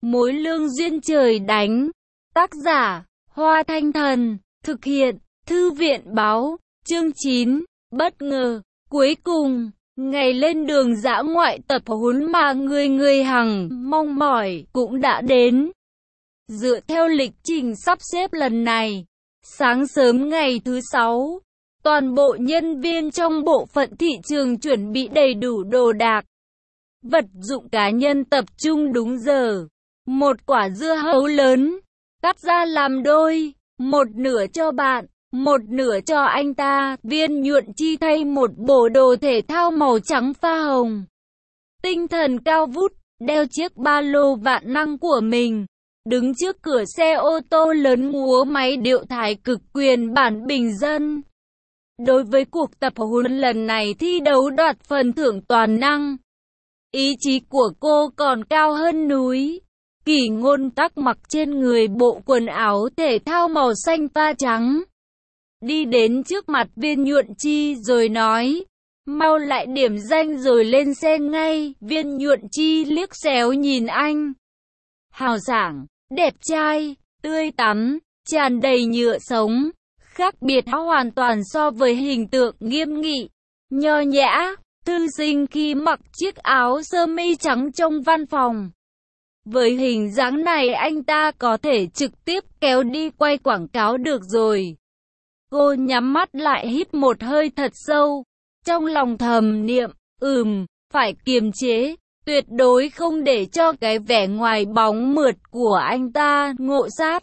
Mối lương duyên trời đánh. Tác giả, Hoa Thanh Thần. Thực hiện, Thư viện báo. Chương 9. Bất ngờ. Cuối cùng, ngày lên đường dã ngoại tập huấn mà người hằng mong mỏi cũng đã đến. Dựa theo lịch trình sắp xếp lần này, sáng sớm ngày thứ 6, toàn bộ nhân viên trong bộ phận thị trường chuẩn bị đầy đủ đồ đạc, vật dụng cá nhân tập trung đúng giờ. Một quả dưa hấu lớn, cắt ra làm đôi, một nửa cho bạn, một nửa cho anh ta. Viên Nhuận Chi thay một bộ đồ thể thao màu trắng pha hồng, tinh thần cao vút, đeo chiếc ba lô vạn năng của mình, đứng trước cửa xe ô tô lớn múa máy điệu thái cực quyền bản bình dân. Đối với cuộc tập huấn lần này thi đấu đoạt phần thưởng toàn năng, ý chí của cô còn cao hơn núi. Kỷ Ngôn Tắc mặc trên người bộ quần áo thể thao màu xanh pha trắng, đi đến trước mặt Viên Nhuận Chi rồi nói, mau lại điểm danh rồi lên xe ngay. Viên Nhuận Chi liếc xéo nhìn anh. Hào sảng, đẹp trai, tươi tắn, tràn đầy nhựa sống, khác biệt hoàn toàn so với hình tượng nghiêm nghị, nho nhã, thư sinh khi mặc chiếc áo sơ mi trắng trong văn phòng. Với hình dáng này anh ta có thể trực tiếp kéo đi quay quảng cáo được rồi. Cô nhắm mắt lại hít một hơi thật sâu, trong lòng thầm niệm, phải kiềm chế, tuyệt đối không để cho cái vẻ ngoài bóng mượt của anh ta ngộ sát.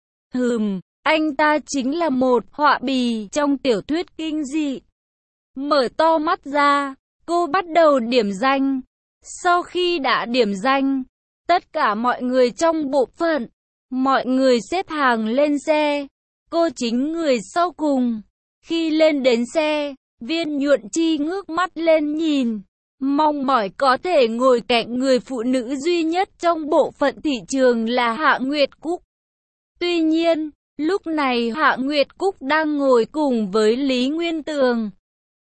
Anh ta chính là một họa bì trong tiểu thuyết kinh dị. Mở to mắt ra, cô bắt đầu điểm danh. Sau khi đã điểm danh, tất cả mọi người trong bộ phận, mọi người xếp hàng lên xe. Cô chính người sau cùng. Khi lên đến xe, Viên Nhuận Chi ngước mắt lên nhìn, mong mỏi có thể ngồi cạnh người phụ nữ duy nhất trong bộ phận thị trường là Hạ Nguyệt Cúc. Tuy nhiên, lúc này Hạ Nguyệt Cúc đang ngồi cùng với Lý Nguyên Tường.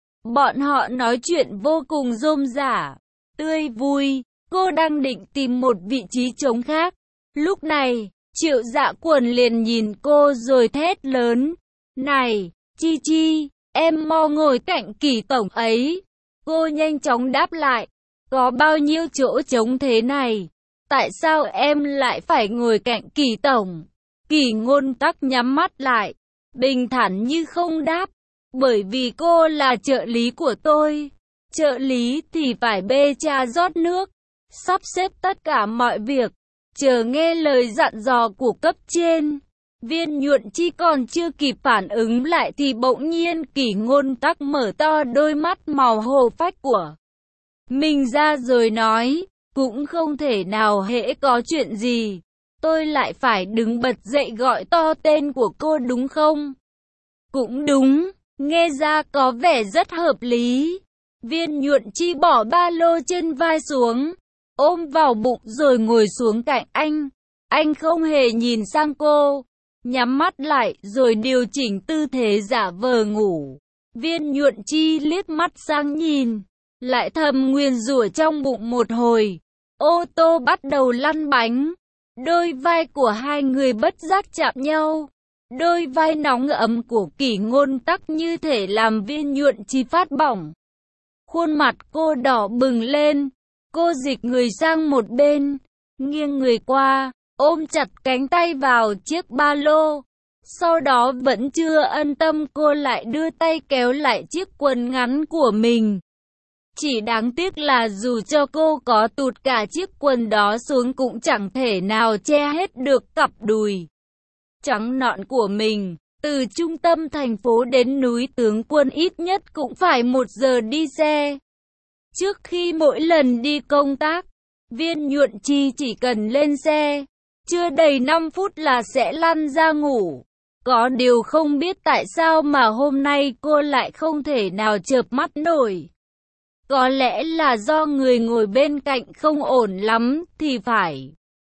Bọn họ nói chuyện vô cùng rôm rả, tươi vui. Cô đang định tìm một vị trí trống khác. Lúc này, Triệu Dạ Quần liền nhìn cô rồi thét lớn, này, Chi Chi, em mau ngồi cạnh Kỷ tổng ấy. Cô nhanh chóng đáp lại, có bao nhiêu chỗ trống thế này? Tại sao em lại phải ngồi cạnh Kỷ tổng? Kỷ Ngôn Tắc nhắm mắt lại, bình thản như không đáp, bởi vì cô là trợ lý của tôi. Trợ lý thì phải bê trà rót nước, sắp xếp tất cả mọi việc, chờ nghe lời dặn dò của cấp trên. Viên Nhuận Chi còn chưa kịp phản ứng lại thì bỗng nhiên Kỷ Ngôn Tắc mở to đôi mắt màu hồ phách của mình ra rồi nói, cũng không thể nào hễ có chuyện gì, tôi lại phải đứng bật dậy gọi to tên của cô đúng không? Cũng đúng, nghe ra có vẻ rất hợp lý. Viên Nhuận Chi bỏ ba lô trên vai xuống, ôm vào bụng rồi ngồi xuống cạnh anh. Anh không hề nhìn sang cô, nhắm mắt lại rồi điều chỉnh tư thế giả vờ ngủ. Viên Nhuận Chi liếc mắt sang nhìn, lại thầm nguyền rủa trong bụng một hồi. Ô tô bắt đầu lăn bánh, đôi vai của hai người bất giác chạm nhau. Đôi vai nóng ấm của Kỷ Ngôn Tắc như thể làm Viên Nhuận Chi phát bỏng. Khuôn mặt cô đỏ bừng lên. Cô dịch người sang một bên, nghiêng người qua, ôm chặt cánh tay vào chiếc ba lô. Sau đó vẫn chưa ân tâm cô lại đưa tay kéo lại chiếc quần ngắn của mình. Chỉ đáng tiếc là dù cho cô có tụt cả chiếc quần đó xuống cũng chẳng thể nào che hết được cặp đùi trắng nõn của mình. Từ trung tâm thành phố đến núi Tướng Quân ít nhất cũng phải 1 giờ đi xe. Trước khi mỗi lần đi công tác, Viên Nhuận Chi chỉ cần lên xe, chưa đầy 5 phút là sẽ lăn ra ngủ. Có điều không biết tại sao mà hôm nay cô lại không thể nào chợp mắt nổi. Có lẽ là do người ngồi bên cạnh không ổn lắm thì phải.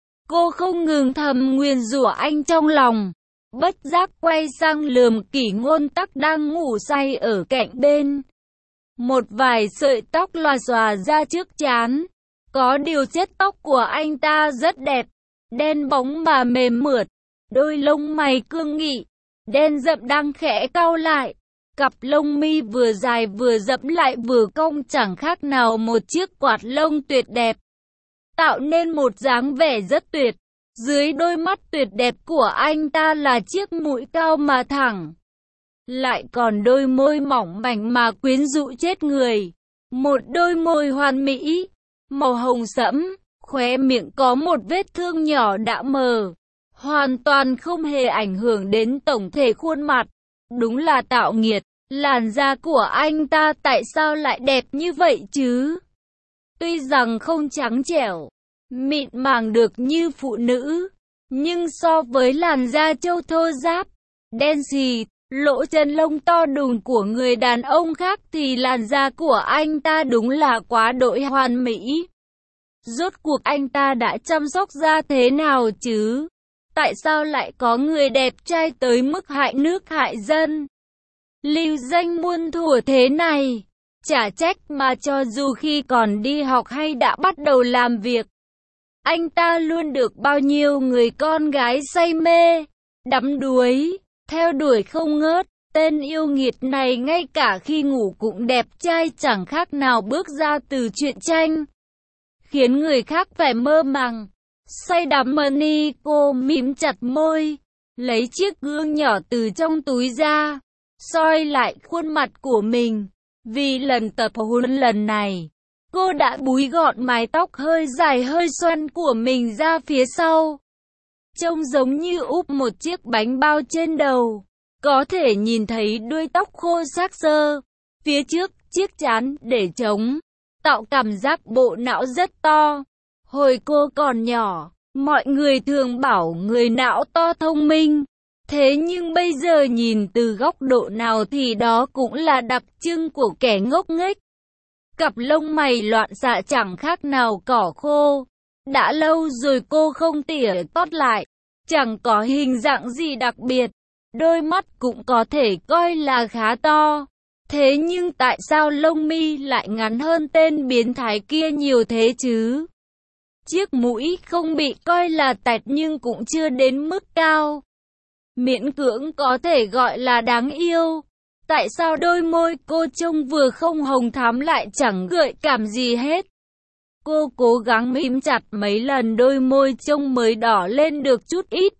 Cô không ngừng thầm nguyền rủa anh trong lòng, bất giác quay sang lườm Kỷ Ngôn Tắc đang ngủ say ở cạnh bên. Một vài sợi tóc lòa xòa ra trước trán. Có điều chất tóc của anh ta rất đẹp, đen bóng mà mềm mượt, đôi lông mày cương nghị, đen rậm đang khẽ cau lại. Cặp lông mi vừa dài vừa rậm lại vừa cong chẳng khác nào một chiếc quạt lông tuyệt đẹp, tạo nên một dáng vẻ rất tuyệt. Dưới đôi mắt tuyệt đẹp của anh ta là chiếc mũi cao mà thẳng, lại còn đôi môi mỏng mảnh mà quyến rũ chết người. Một đôi môi hoàn mỹ, màu hồng sẫm, khóe miệng có một vết thương nhỏ đã mờ, hoàn toàn không hề ảnh hưởng đến tổng thể khuôn mặt. Đúng là tạo nghiệt, làn da của anh ta tại sao lại đẹp như vậy chứ? Tuy rằng không trắng trẻo, mịn màng được như phụ nữ, nhưng so với làn da trâu thô ráp, đen xì, lỗ chân lông to đùng của người đàn ông khác thì làn da của anh ta đúng là quá đỗi hoàn mỹ. Rốt cuộc anh ta đã chăm sóc da thế nào chứ? Tại sao lại có người đẹp trai tới mức hại nước hại dân, lưu danh muôn thuở thế này? Chả trách mà cho dù khi còn đi học hay đã bắt đầu làm việc, anh ta luôn được bao nhiêu người con gái say mê, đắm đuối, theo đuổi không ngớt. Tên yêu nghiệt này ngay cả khi ngủ cũng đẹp trai chẳng khác nào bước ra từ truyện tranh, khiến người khác phải mơ màng, say đắm. Money cô mím chặt môi, lấy chiếc gương nhỏ từ trong túi ra, soi lại khuôn mặt của mình. Vì lần tập huấn lần này, cô đã búi gọn mái tóc hơi dài hơi xoăn của mình ra phía sau, trông giống như úp một chiếc bánh bao trên đầu. Có thể nhìn thấy đuôi tóc khô xác xơ, phía trước chiếc trán để trống, tạo cảm giác bộ não rất to. Hồi cô còn nhỏ, mọi người thường bảo người não to thông minh. Thế nhưng bây giờ nhìn từ góc độ nào thì đó cũng là đặc trưng của kẻ ngốc nghếch. Cặp lông mày loạn xạ chẳng khác nào cỏ khô. Đã lâu rồi cô không tỉa tót lại, chẳng có hình dạng gì đặc biệt. Đôi mắt cũng có thể coi là khá to. Thế nhưng tại sao lông mi lại ngắn hơn tên biến thái kia nhiều thế chứ? Chiếc mũi không bị coi là tẹt nhưng cũng chưa đến mức cao, miễn cưỡng có thể gọi là đáng yêu. Tại sao đôi môi cô trông vừa không hồng thắm lại chẳng gợi cảm gì hết? Cô cố gắng mím chặt mấy lần đôi môi trông mới đỏ lên được chút ít.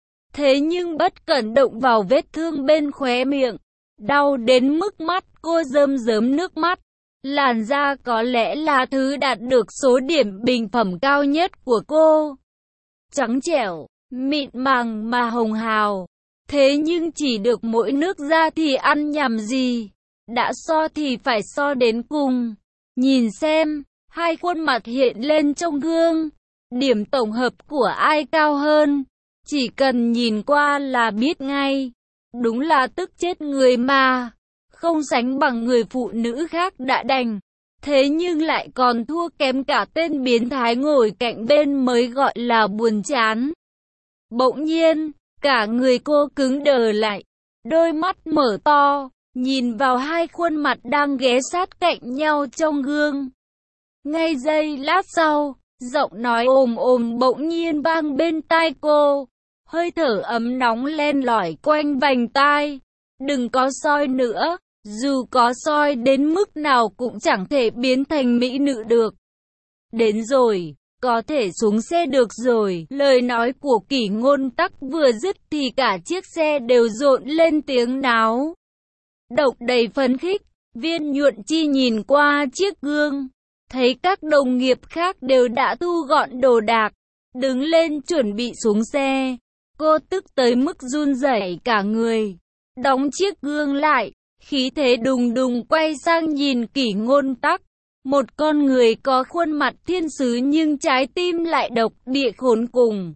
Thế nhưng bất cẩn động vào vết thương bên khóe miệng, đau đến mức mắt cô rơm rớm nước mắt. Làn da có lẽ là thứ đạt được số điểm bình phẩm cao nhất của cô. Trắng trẻo, mịn màng mà hồng hào. Thế nhưng chỉ được mỗi nước da thì ăn nhầm gì? Đã so thì phải so đến cùng. Nhìn xem, hai khuôn mặt hiện lên trong gương, điểm tổng hợp của ai cao hơn, chỉ cần nhìn qua là biết ngay. Đúng là tức chết người mà. Không sánh bằng người phụ nữ khác đã đành, thế nhưng lại còn thua kém cả tên biến thái ngồi cạnh bên mới gọi là buồn chán. Bỗng nhiên, cả người cô cứng đờ lại, đôi mắt mở to, nhìn vào hai khuôn mặt đang ghé sát cạnh nhau trong gương. Ngay giây lát sau, giọng nói ồm ồm bỗng nhiên vang bên tai cô, hơi thở ấm nóng len lỏi quanh vành tai. Đừng có soi nữa. Dù có soi đến mức nào cũng chẳng thể biến thành mỹ nữ được. Đến rồi, có thể xuống xe được rồi. Lời nói của Kỷ Ngôn Tắc vừa dứt thì cả chiếc xe đều rộn lên tiếng náo động đầy phấn khích. Viên Nhuận Chi nhìn qua chiếc gương, thấy các đồng nghiệp khác đều đã thu gọn đồ đạc, đứng lên chuẩn bị xuống xe. Cô tức tới mức run rẩy cả người, đóng chiếc gương lại, khí thế đùng đùng quay sang nhìn Kỷ Ngôn Tắc. Một con người có khuôn mặt thiên sứ nhưng trái tim lại độc địa khốn cùng.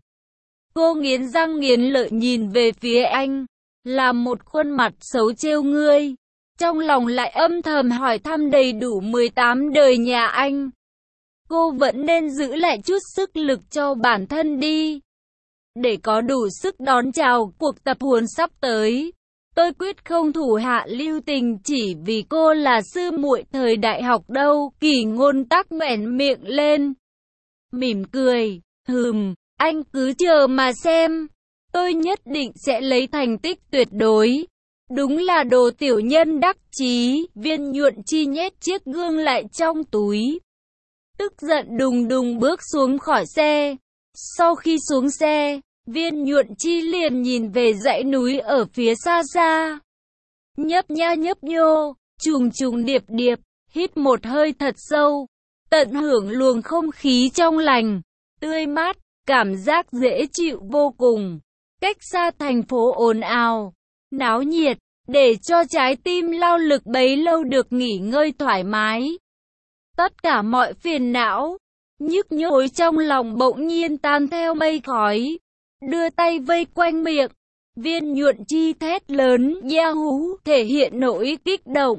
Cô nghiến răng nghiến lợi nhìn về phía anh, là một khuôn mặt xấu trêu ngươi. Trong lòng lại âm thầm hỏi thăm đầy đủ 18 đời nhà anh. Cô vẫn nên giữ lại chút sức lực cho bản thân đi, để có đủ sức đón chào cuộc tập huấn sắp tới. Tôi quyết không thủ hạ lưu tình chỉ vì cô là sư muội thời đại học đâu. Kỷ Ngôn Tắc nhoẻn miệng lên, mỉm cười, Anh cứ chờ mà xem. Tôi nhất định sẽ lấy thành tích tuyệt đối. Đúng là đồ tiểu nhân đắc chí. Viên Nhuận Chi nhét chiếc gương lại trong túi. Tức giận đùng đùng bước xuống khỏi xe. Sau khi xuống xe, Viên Nhuận Chi liền nhìn về dãy núi ở phía xa xa. Nhấp nha nhấp nhô, trùng trùng điệp điệp, hít một hơi thật sâu, tận hưởng luồng không khí trong lành, tươi mát, cảm giác dễ chịu vô cùng. Cách xa thành phố ồn ào, náo nhiệt, để cho trái tim lao lực bấy lâu được nghỉ ngơi thoải mái. Tất cả mọi phiền não, nhức nhối trong lòng bỗng nhiên tan theo mây khói. Đưa tay vây quanh miệng, Viên Nhuận Chi thét lớn, Yahoo, thể hiện nỗi kích động.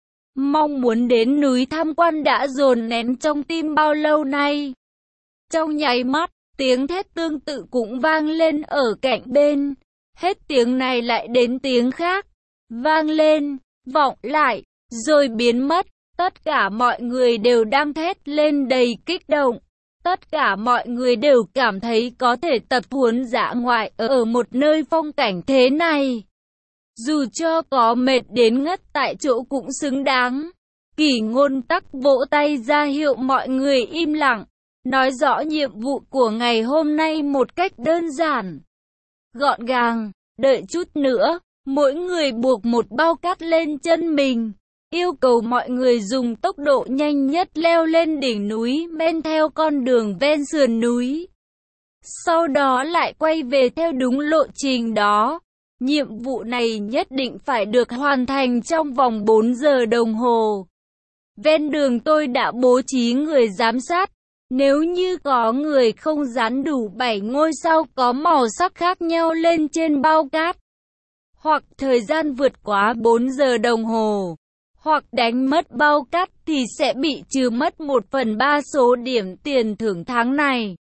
Mong muốn đến núi tham quan đã dồn nén trong tim bao lâu nay. Trong nháy mắt, tiếng thét tương tự cũng vang lên ở cạnh bên. Hết tiếng này lại đến tiếng khác, vang lên, vọng lại, rồi biến mất. Tất cả mọi người đều đang thét lên đầy kích động. Tất cả mọi người đều cảm thấy có thể tập huấn dã ngoại ở một nơi phong cảnh thế này. Dù cho có mệt đến ngất tại chỗ cũng xứng đáng. Kỷ Ngôn Tắc vỗ tay ra hiệu mọi người im lặng, nói rõ nhiệm vụ của ngày hôm nay một cách đơn giản, gọn gàng. Đợi chút nữa, mỗi người buộc một bao cát lên chân mình. Yêu cầu mọi người dùng tốc độ nhanh nhất leo lên đỉnh núi men theo con đường ven sườn núi. Sau đó lại quay về theo đúng lộ trình đó. Nhiệm vụ này nhất định phải được hoàn thành trong vòng 4 giờ đồng hồ. Ven đường tôi đã bố trí người giám sát. Nếu như có người không dán đủ 7 ngôi sao có màu sắc khác nhau lên trên bao cát, hoặc thời gian vượt quá 4 giờ đồng hồ, hoặc đánh mất bao cát thì sẽ bị trừ mất 1/3 số điểm tiền thưởng tháng này.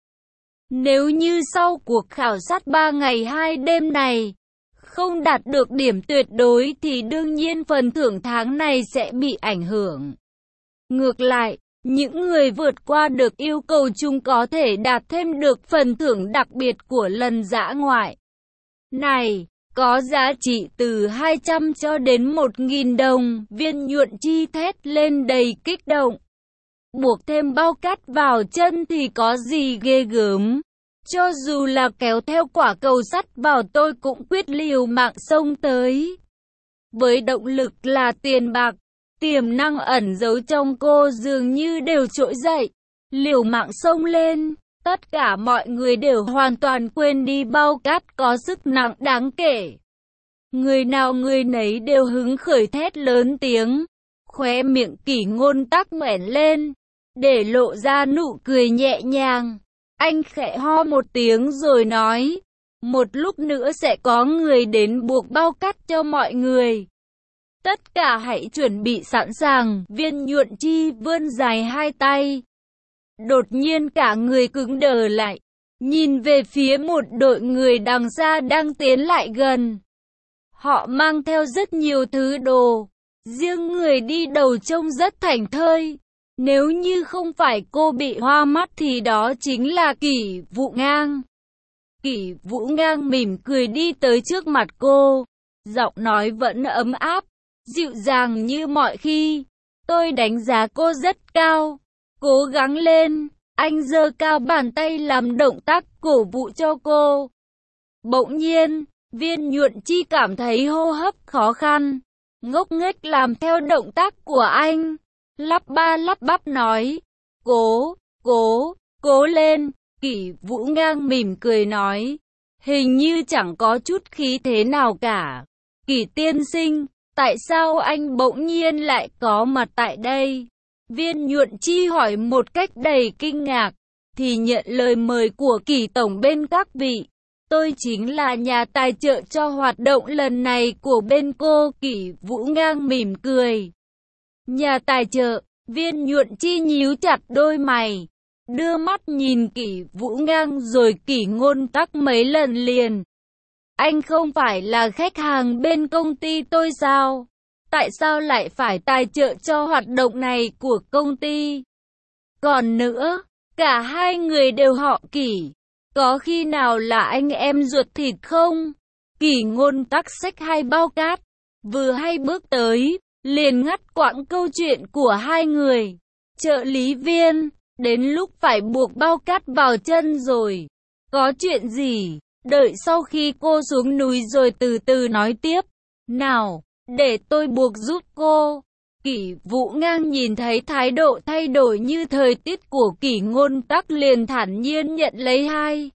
Nếu như sau cuộc khảo sát 3 ngày 2 đêm này không đạt được điểm tuyệt đối thì đương nhiên phần thưởng tháng này sẽ bị ảnh hưởng. Ngược lại, những người vượt qua được yêu cầu chung có thể đạt thêm được phần thưởng đặc biệt của lần dã ngoại này, có giá trị từ 200 cho đến 1.000 đồng. Viên Nhuận Chi thét lên đầy kích động. Buộc thêm bao cát vào chân thì có gì ghê gớm. Cho dù là kéo theo quả cầu sắt vào tôi cũng quyết liều mạng xông tới. Với động lực là tiền bạc, tiềm năng ẩn giấu trong cô dường như đều trỗi dậy, liều mạng xông lên. Tất cả mọi người đều hoàn toàn quên đi bao cát có sức nặng đáng kể. Người nào người nấy đều hứng khởi thét lớn tiếng. Khóe miệng Kỷ Ngôn Tắc nhoẻn lên, để lộ ra nụ cười nhẹ nhàng. Anh khẽ ho một tiếng rồi nói, một lúc nữa sẽ có người đến buộc bao cát cho mọi người. Tất cả hãy chuẩn bị sẵn sàng. Viên Nhuận Chi vươn dài hai tay. Đột nhiên cả người cứng đờ lại, nhìn về phía một đội người đằng xa đang tiến lại gần. Họ mang theo rất nhiều thứ đồ, riêng người đi đầu trông rất thảnh thơi. Nếu như không phải cô bị hoa mắt thì đó chính là Kỷ Vũ Ngang. Kỷ Vũ Ngang mỉm cười đi tới trước mặt cô, giọng nói vẫn ấm áp, dịu dàng như mọi khi. Tôi đánh giá cô rất cao, cố gắng lên. Anh giơ cao bàn tay làm động tác cổ vũ cho cô. Bỗng nhiên, Viên Nhuận Chi cảm thấy hô hấp khó khăn, ngốc nghếch làm theo động tác của anh, lắp ba lắp bắp nói, cố lên. Kỷ Vũ Ngang mỉm cười nói, hình như chẳng có chút khí thế nào cả. Kỷ tiên sinh, tại sao anh bỗng nhiên lại có mặt tại đây? Viên Nhuận Chi hỏi một cách đầy kinh ngạc, thì nhận lời mời của Kỷ tổng bên các vị. Tôi chính là nhà tài trợ cho hoạt động lần này của bên cô. Kỷ Vũ Ngang mỉm cười. Nhà tài trợ? Viên Nhuận Chi nhíu chặt đôi mày, đưa mắt nhìn Kỷ Vũ Ngang rồi Kỷ Ngôn Tắc mấy lần liền. Anh không phải là khách hàng bên công ty tôi sao? Tại sao lại phải tài trợ cho hoạt động này của công ty? Còn nữa, cả hai người đều họ Kỷ. có khi nào là anh em ruột thịt không? Kỷ Ngôn Tắc xách 2 bao cát, vừa hay bước tới, liền ngắt quãng câu chuyện của hai người. Trợ lý Viên, đến lúc phải buộc bao cát vào chân rồi. Có chuyện gì? Đợi sau khi cô xuống núi rồi từ từ nói tiếp. Nào, để tôi buộc giúp cô. Kỷ Vũ Ngang nhìn thấy thái độ thay đổi như thời tiết của Kỷ Ngôn Tắc liền thản nhiên nhận lấy 2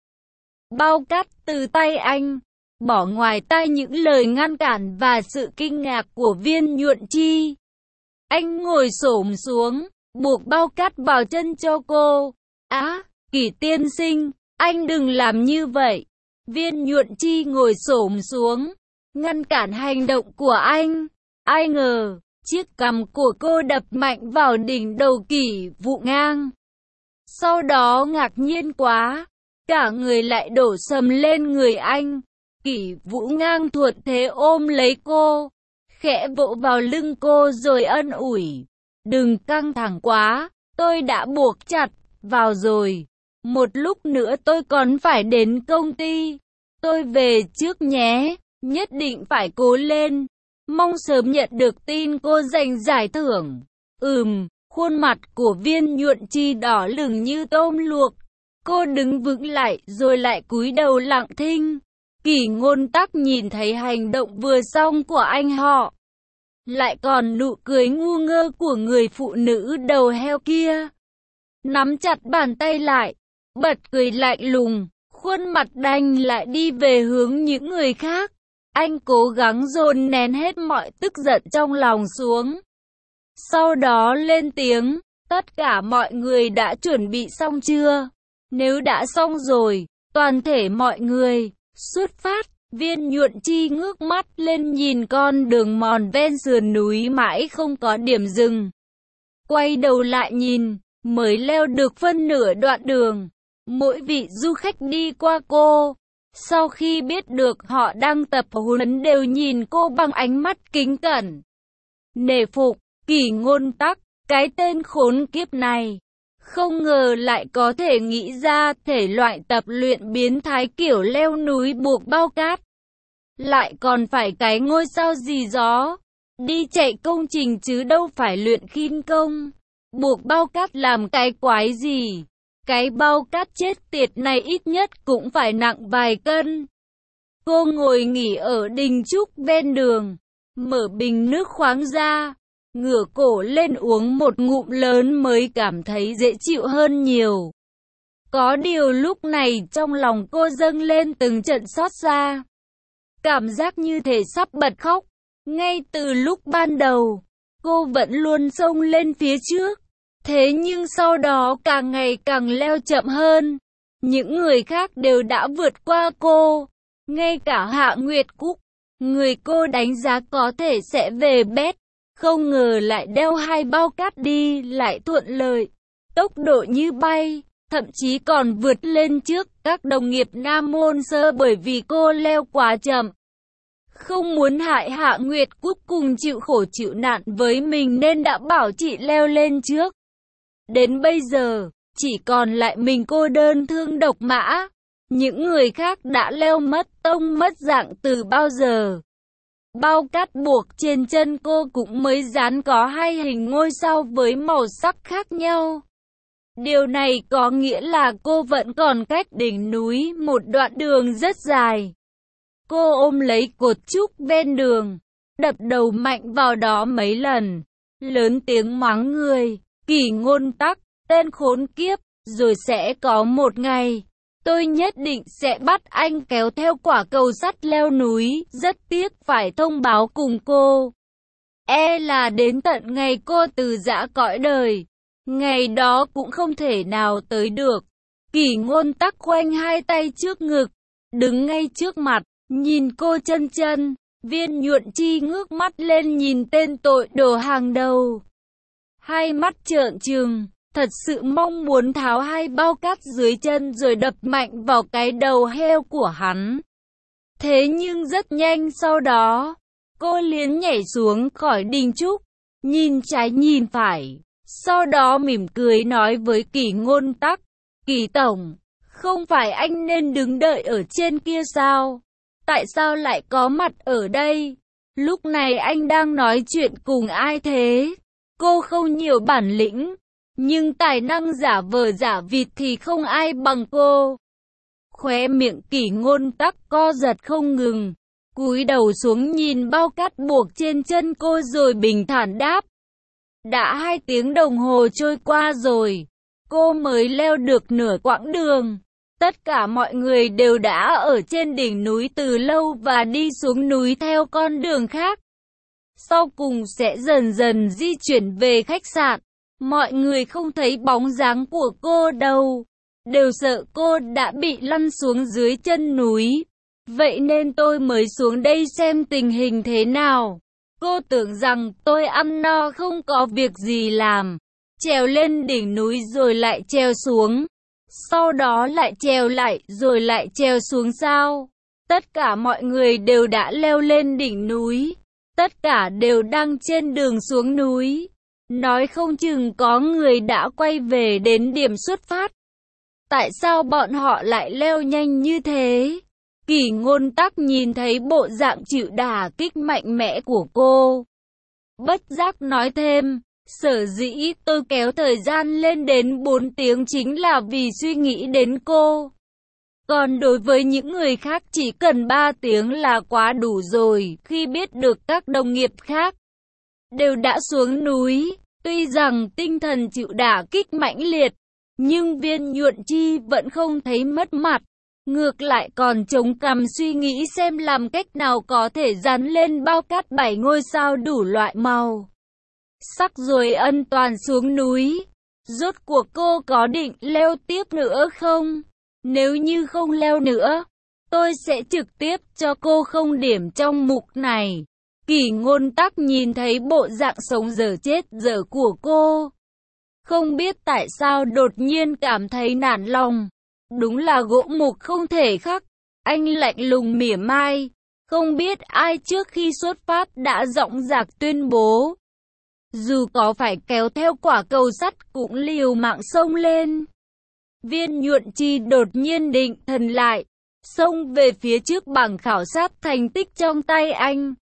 bao cát từ tay anh, bỏ ngoài tai những lời ngăn cản và sự kinh ngạc của Viên Nhuận Chi. Anh ngồi xổm xuống, buộc bao cát vào chân cho cô. Kỷ tiên sinh, anh đừng làm như vậy. Viên Nhuận Chi ngồi xổm xuống, ngăn cản hành động của anh. Ai ngờ, chiếc cằm của cô đập mạnh vào đỉnh đầu Kỷ Vũ Ngang. Sau đó ngạc nhiên quá, cả người lại đổ sầm lên người anh. Kỷ Vũ Ngang thuận thế ôm lấy cô, khẽ vỗ vào lưng cô rồi ân ủi. Đừng căng thẳng quá, tôi đã buộc chặt vào rồi. Một lúc nữa tôi còn phải đến công ty. Tôi về trước nhé, nhất định phải cố lên. Mong sớm nhận được tin cô giành giải thưởng. Khuôn mặt của Viên Nhuận Chi đỏ lửng như tôm luộc. Cô đứng vững lại rồi lại cúi đầu lặng thinh. Kỷ Ngôn Tắc nhìn thấy hành động vừa xong của anh họ, lại còn nụ cười ngu ngơ của người phụ nữ đầu heo kia. Nắm chặt bàn tay lại, bật cười lạnh lùng, khuôn mặt đanh lại đi về hướng những người khác. Anh cố gắng dồn nén hết mọi tức giận trong lòng xuống. Sau đó lên tiếng, tất cả mọi người đã chuẩn bị xong chưa? Nếu đã xong rồi, toàn thể mọi người, xuất phát. Viên Nhuận Chi ngước mắt lên nhìn con đường mòn ven sườn núi mãi không có điểm dừng. Quay đầu lại nhìn, mới leo được phân nửa đoạn đường. Mỗi vị du khách đi qua cô, sau khi biết được họ đang tập huấn đều nhìn cô bằng ánh mắt kính cẩn, nể phục. Kỷ Ngôn Tắc, cái tên khốn kiếp này, không ngờ lại có thể nghĩ ra thể loại tập luyện biến thái kiểu leo núi buộc bao cát. Lại còn phải cái ngôi sao gì gió, đi chạy công trình chứ đâu phải luyện khinh công. Buộc bao cát làm cái quái gì? Cái bao cát chết tiệt này ít nhất cũng phải nặng vài cân. Cô ngồi nghỉ ở đình trúc ven đường, mở bình nước khoáng ra, ngửa cổ lên uống một ngụm lớn mới cảm thấy dễ chịu hơn nhiều. Có điều lúc này trong lòng cô dâng lên từng trận xót xa. Cảm giác như thể sắp bật khóc. Ngay từ lúc ban đầu, cô vẫn luôn xông lên phía trước. Thế nhưng sau đó càng ngày càng leo chậm hơn. Những người khác đều đã vượt qua cô. Ngay cả Hạ Nguyệt Cúc, người cô đánh giá có thể sẽ về bét, không ngờ lại đeo 2 bao cát đi lại thuận lợi. Tốc độ như bay, thậm chí còn vượt lên trước các đồng nghiệp Nam Môn Sơ bởi vì cô leo quá chậm. Không muốn hại Hạ Nguyệt Cúc cùng chịu khổ chịu nạn với mình nên đã bảo chị leo lên trước. Đến bây giờ, chỉ còn lại mình cô đơn thương độc mã. Những người khác đã leo mất tông mất dạng từ bao giờ. Bao cát buộc trên chân cô cũng mới dán có 2 hình ngôi sao với màu sắc khác nhau. Điều này có nghĩa là cô vẫn còn cách đỉnh núi một đoạn đường rất dài. Cô ôm lấy cột trúc ven đường, đập đầu mạnh vào đó mấy lần, lớn tiếng mắng người. Kỷ Ngôn Tắc, tên khốn kiếp, rồi sẽ có một ngày, tôi nhất định sẽ bắt anh kéo theo quả cầu sắt leo núi. Rất tiếc phải thông báo cùng cô, e là đến tận ngày cô từ giã cõi đời, ngày đó cũng không thể nào tới được. Kỷ Ngôn Tắc khoanh 2 tay trước ngực, đứng ngay trước mặt, nhìn cô chân chân. Viên Nhuận Chi ngước mắt lên nhìn tên tội đồ hàng đầu, hai mắt trợn trừng, thật sự mong muốn tháo 2 bao cát dưới chân rồi đập mạnh vào cái đầu heo của hắn. Thế nhưng rất nhanh sau đó, cô liền nhảy xuống khỏi đình trúc, nhìn trái nhìn phải, sau đó mỉm cười nói với Kỷ Ngôn Tắc, Kỷ tổng, Không phải anh nên đứng đợi ở trên kia sao? Tại sao lại có mặt ở đây? Lúc này anh đang nói chuyện cùng ai thế? Cô không nhiều bản lĩnh, nhưng tài năng giả vờ giả vịt thì không ai bằng cô. Khóe miệng Kỷ Ngôn Tắc co giật không ngừng, cúi đầu xuống nhìn bao cát buộc trên chân cô rồi bình thản đáp. Đã 2 tiếng đồng hồ trôi qua rồi, cô mới leo được nửa quãng đường. Tất cả mọi người đều đã ở trên đỉnh núi từ lâu và đi xuống núi theo con đường khác. Sau cùng sẽ dần dần di chuyển về khách sạn. Mọi người không thấy bóng dáng của cô đâu, đều sợ cô đã bị lăn xuống dưới chân núi. Vậy nên tôi mới xuống đây xem tình hình thế nào. Cô tưởng rằng tôi ăn no không có việc gì làm, trèo lên đỉnh núi rồi lại trèo xuống, sau đó lại trèo lại rồi lại trèo xuống sao? Tất cả mọi người đều đã leo lên đỉnh núi, tất cả đều đang trên đường xuống núi. Nói không chừng có người đã quay về đến điểm xuất phát. Tại sao bọn họ lại leo nhanh như thế? Kỷ Ngôn Tắc nhìn thấy bộ dạng chịu đả kích mạnh mẽ của cô, bất giác nói thêm, sở dĩ tôi kéo thời gian lên đến 4 tiếng chính là vì suy nghĩ đến cô. Còn đối với những người khác chỉ cần 3 tiếng là quá đủ rồi. Khi biết được các đồng nghiệp khác đều đã xuống núi, tuy rằng tinh thần chịu đả kích mãnh liệt, nhưng Viên Nhuận Chi vẫn không thấy mất mặt. Ngược lại còn chống cằm suy nghĩ xem làm cách nào có thể dán lên bao cát 7 ngôi sao đủ loại màu sắc rồi an toàn xuống núi. Rốt cuộc cô có định leo tiếp nữa không? Nếu như không leo nữa, tôi sẽ trực tiếp cho cô không điểm trong mục này. Kỷ Ngôn Tắc nhìn thấy bộ dạng sống dở chết dở của cô, không biết tại sao đột nhiên cảm thấy nản lòng. Đúng là gỗ mục không thể khắc. Anh lạnh lùng mỉa mai, không biết ai trước khi xuất phát đã dõng dạc tuyên bố, dù có phải kéo theo quả cầu sắt cũng liều mạng xông lên. Viên Nhuận Chi đột nhiên định thần lại, xông về phía trước bảng khảo sát thành tích trong tay anh,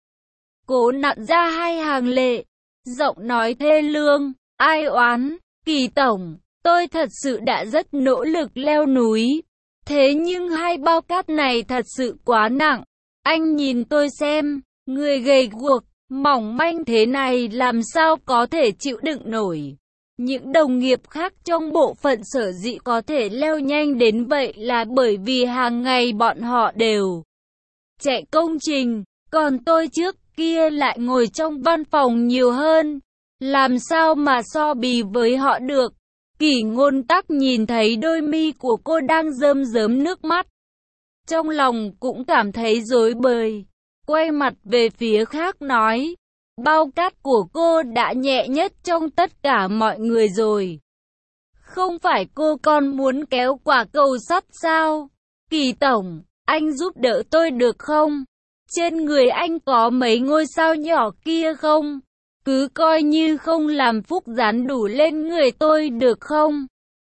cố nặn ra 2 hàng lệ, giọng nói thê lương, ai oán, Kỳ tổng, tôi thật sự đã rất nỗ lực leo núi, thế nhưng 2 bao cát này thật sự quá nặng. Anh nhìn tôi xem, người gầy guộc, mỏng manh thế này làm sao có thể chịu đựng nổi. Những đồng nghiệp khác trong bộ phận sở dĩ có thể leo nhanh đến vậy là bởi vì hàng ngày bọn họ đều chạy công trình, còn tôi trước kia lại ngồi trong văn phòng nhiều hơn, làm sao mà so bì với họ được. Kỷ Ngôn Tắc nhìn thấy đôi mi của cô đang rơm rớm nước mắt, trong lòng cũng cảm thấy rối bời, quay mặt về phía khác nói, bao cát của cô đã nhẹ nhất trong tất cả mọi người rồi. Không phải cô còn muốn kéo quả cầu sắt sao? Kỳ tổng, anh giúp đỡ tôi được không? Trên người anh có mấy ngôi sao nhỏ kia không? Cứ coi như không làm phúc dán đủ lên người tôi được không?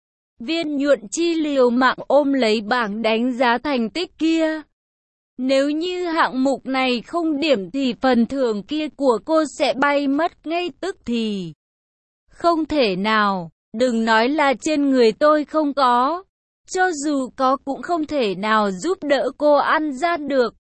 Viên Nhuận Chi liều mạng ôm lấy bảng đánh giá thành tích kia. Nếu như hạng mục này không điểm thì phần thưởng kia của cô sẽ bay mất ngay tức thì. Không thể nào, đừng nói là trên người tôi không có. Cho dù có cũng không thể nào giúp đỡ cô ăn ra được.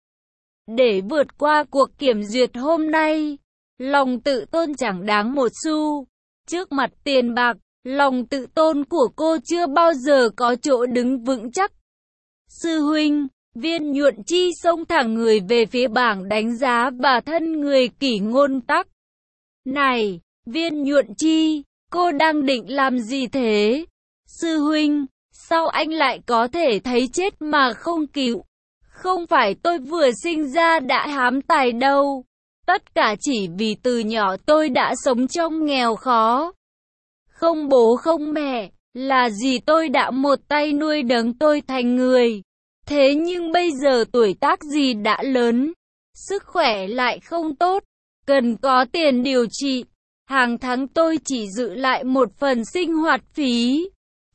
Để vượt qua cuộc kiểm duyệt hôm nay, lòng tự tôn chẳng đáng một xu. Trước mặt tiền bạc, lòng tự tôn của cô chưa bao giờ có chỗ đứng vững chắc. Sư huynh, Viên Nhuận Chi xông thẳng người về phía bảng đánh giá và thân người Kỷ Ngôn Tắc. Này, Viên Nhuận Chi, cô đang định làm gì thế? Sư huynh, sao anh lại có thể thấy chết mà không cứu? Không phải tôi vừa sinh ra đã hám tài đâu. Tất cả chỉ vì từ nhỏ tôi đã sống trong nghèo khó. Không bố không mẹ, là gì tôi đã một tay nuôi nấng tôi thành người. Thế nhưng bây giờ tuổi tác gì đã lớn, sức khỏe lại không tốt, cần có tiền điều trị. Hàng tháng tôi chỉ giữ lại một phần sinh hoạt phí.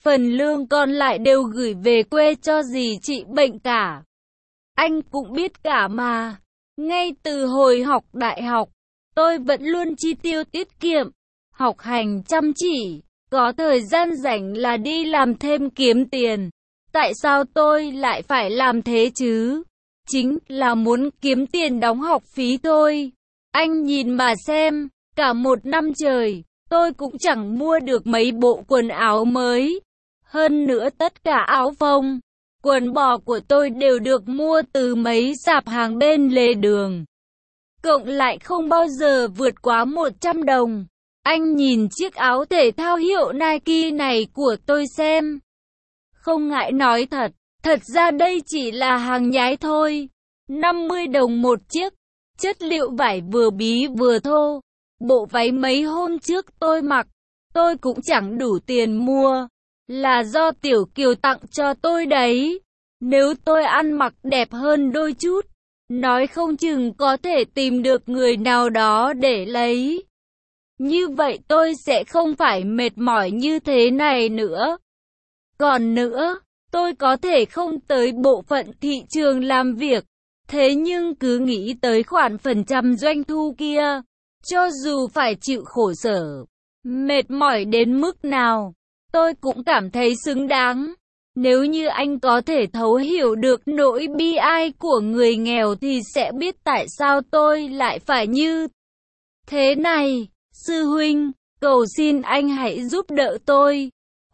phần lương còn lại đều gửi về quê cho dì trị bệnh cả. Anh cũng biết cả mà. Ngay từ hồi học đại học, tôi vẫn luôn chi tiêu tiết kiệm, học hành chăm chỉ, có thời gian rảnh là đi làm thêm kiếm tiền. Tại sao tôi lại phải làm thế chứ? Chính là muốn kiếm tiền đóng học phí thôi. Anh nhìn mà xem, cả một năm trời, tôi cũng chẳng mua được mấy bộ quần áo mới. Hơn nữa tất cả áo phông, quần bò của tôi đều được mua từ mấy sạp hàng bên lề đường. Cộng lại không bao giờ vượt quá 100 đồng. Anh nhìn chiếc áo thể thao hiệu Nike này của tôi xem. Không ngại nói thật, thật ra đây chỉ là hàng nhái thôi. 50 đồng một chiếc, chất liệu vải vừa bí vừa thô. Bộ váy mấy hôm trước tôi mặc, tôi cũng chẳng đủ tiền mua. Là do Tiểu Kiều tặng cho tôi đấy. Nếu tôi ăn mặc đẹp hơn đôi chút, nói không chừng có thể tìm được người nào đó để lấy. Như vậy tôi sẽ không phải mệt mỏi như thế này nữa. Còn nữa, tôi có thể không tới bộ phận thị trường làm việc. Thế nhưng cứ nghĩ tới khoản phần trăm doanh thu kia, cho dù phải chịu khổ sở, mệt mỏi đến mức nào, tôi cũng cảm thấy xứng đáng. Nếu như anh có thể thấu hiểu được nỗi bi ai của người nghèo thì sẽ biết tại sao tôi lại phải như thế này. Sư huynh, cầu xin anh hãy giúp đỡ tôi.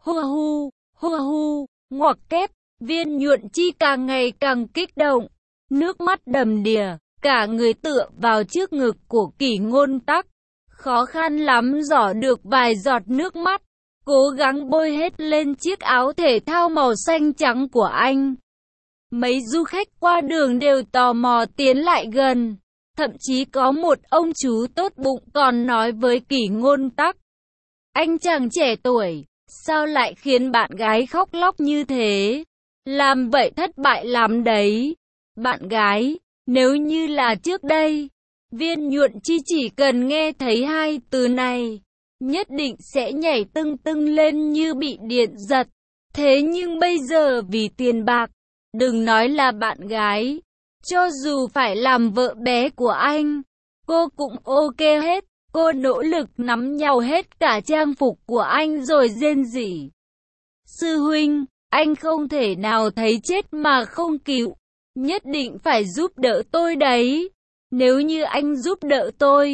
Hu hu, ngoặc kép, Viên Nhuận Chi càng ngày càng kích động, nước mắt đầm đìa, cả người tựa vào trước ngực của Kỷ Ngôn Tắc, khó khăn lắm giỏ được vài giọt nước mắt, cố gắng bôi hết lên chiếc áo thể thao màu xanh trắng của anh. Mấy du khách qua đường đều tò mò tiến lại gần, thậm chí có một ông chú tốt bụng còn nói với Kỷ Ngôn Tắc: anh chàng trẻ tuổi, sao lại khiến bạn gái khóc lóc như thế? Làm vậy thất bại lắm đấy. Bạn gái, nếu như là trước đây, Viên Nhuận Chi chỉ cần nghe thấy hai từ này, nhất định sẽ nhảy tưng tưng lên như bị điện giật. Thế nhưng bây giờ vì tiền bạc, đừng nói là bạn gái, cho dù phải làm vợ bé của anh, cô cũng ok hết. Cô nỗ lực nắm nhau hết cả trang phục của anh rồi rên rỉ: sư huynh, anh không thể nào thấy chết mà không cứu, nhất định phải giúp đỡ tôi đấy. Nếu như anh giúp đỡ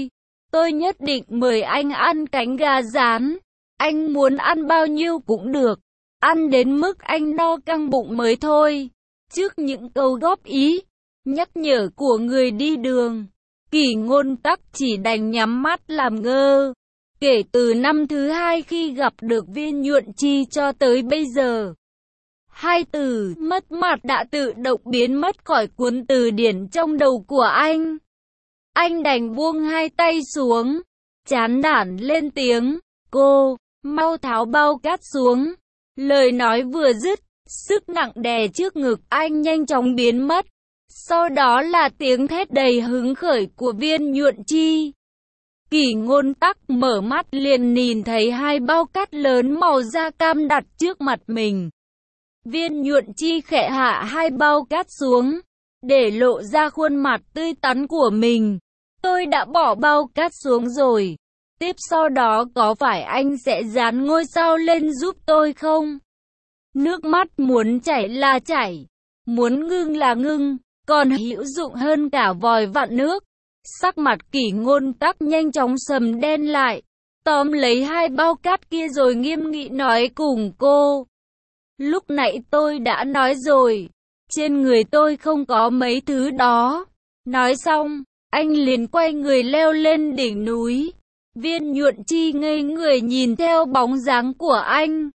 tôi nhất định mời anh ăn cánh gà rán. Anh muốn ăn bao nhiêu cũng được, ăn đến mức anh no căng bụng mới thôi. Trước những câu góp ý, nhắc nhở của người đi đường, Kỷ Ngôn Tắc chỉ đành nhắm mắt làm ngơ. Kể từ năm thứ hai khi gặp được Viên Nhuận Chi cho tới bây giờ, hai từ mất mặt đã tự động biến mất khỏi cuốn từ điển trong đầu của anh. Anh đành buông hai tay xuống, chán nản lên tiếng: cô, mau tháo bao cát xuống. Lời nói vừa dứt, sức nặng đè trước ngực anh nhanh chóng biến mất. Sau đó là tiếng thét đầy hứng khởi của Viên Nhuận Chi. Kỷ Ngôn Tắc mở mắt liền nhìn thấy hai bao cát lớn màu da cam đặt trước mặt mình. Viên Nhuận Chi khẽ hạ hai bao cát xuống, để lộ ra khuôn mặt tươi tắn của mình. Tôi đã bỏ bao cát xuống rồi. Tiếp sau đó có phải anh sẽ dán ngôi sao lên giúp tôi không? Nước mắt muốn chảy là chảy, muốn ngưng là ngưng, còn hữu dụng hơn cả vòi vặn nước. Sắc mặt Kỷ Ngôn Tắc nhanh chóng sầm đen lại, tóm lấy hai bao cát kia rồi nghiêm nghị nói cùng cô: lúc nãy tôi đã nói rồi, trên người tôi không có mấy thứ đó. Nói xong, anh liền quay người leo lên đỉnh núi. Viên Nhuận Chi ngây người nhìn theo bóng dáng của anh.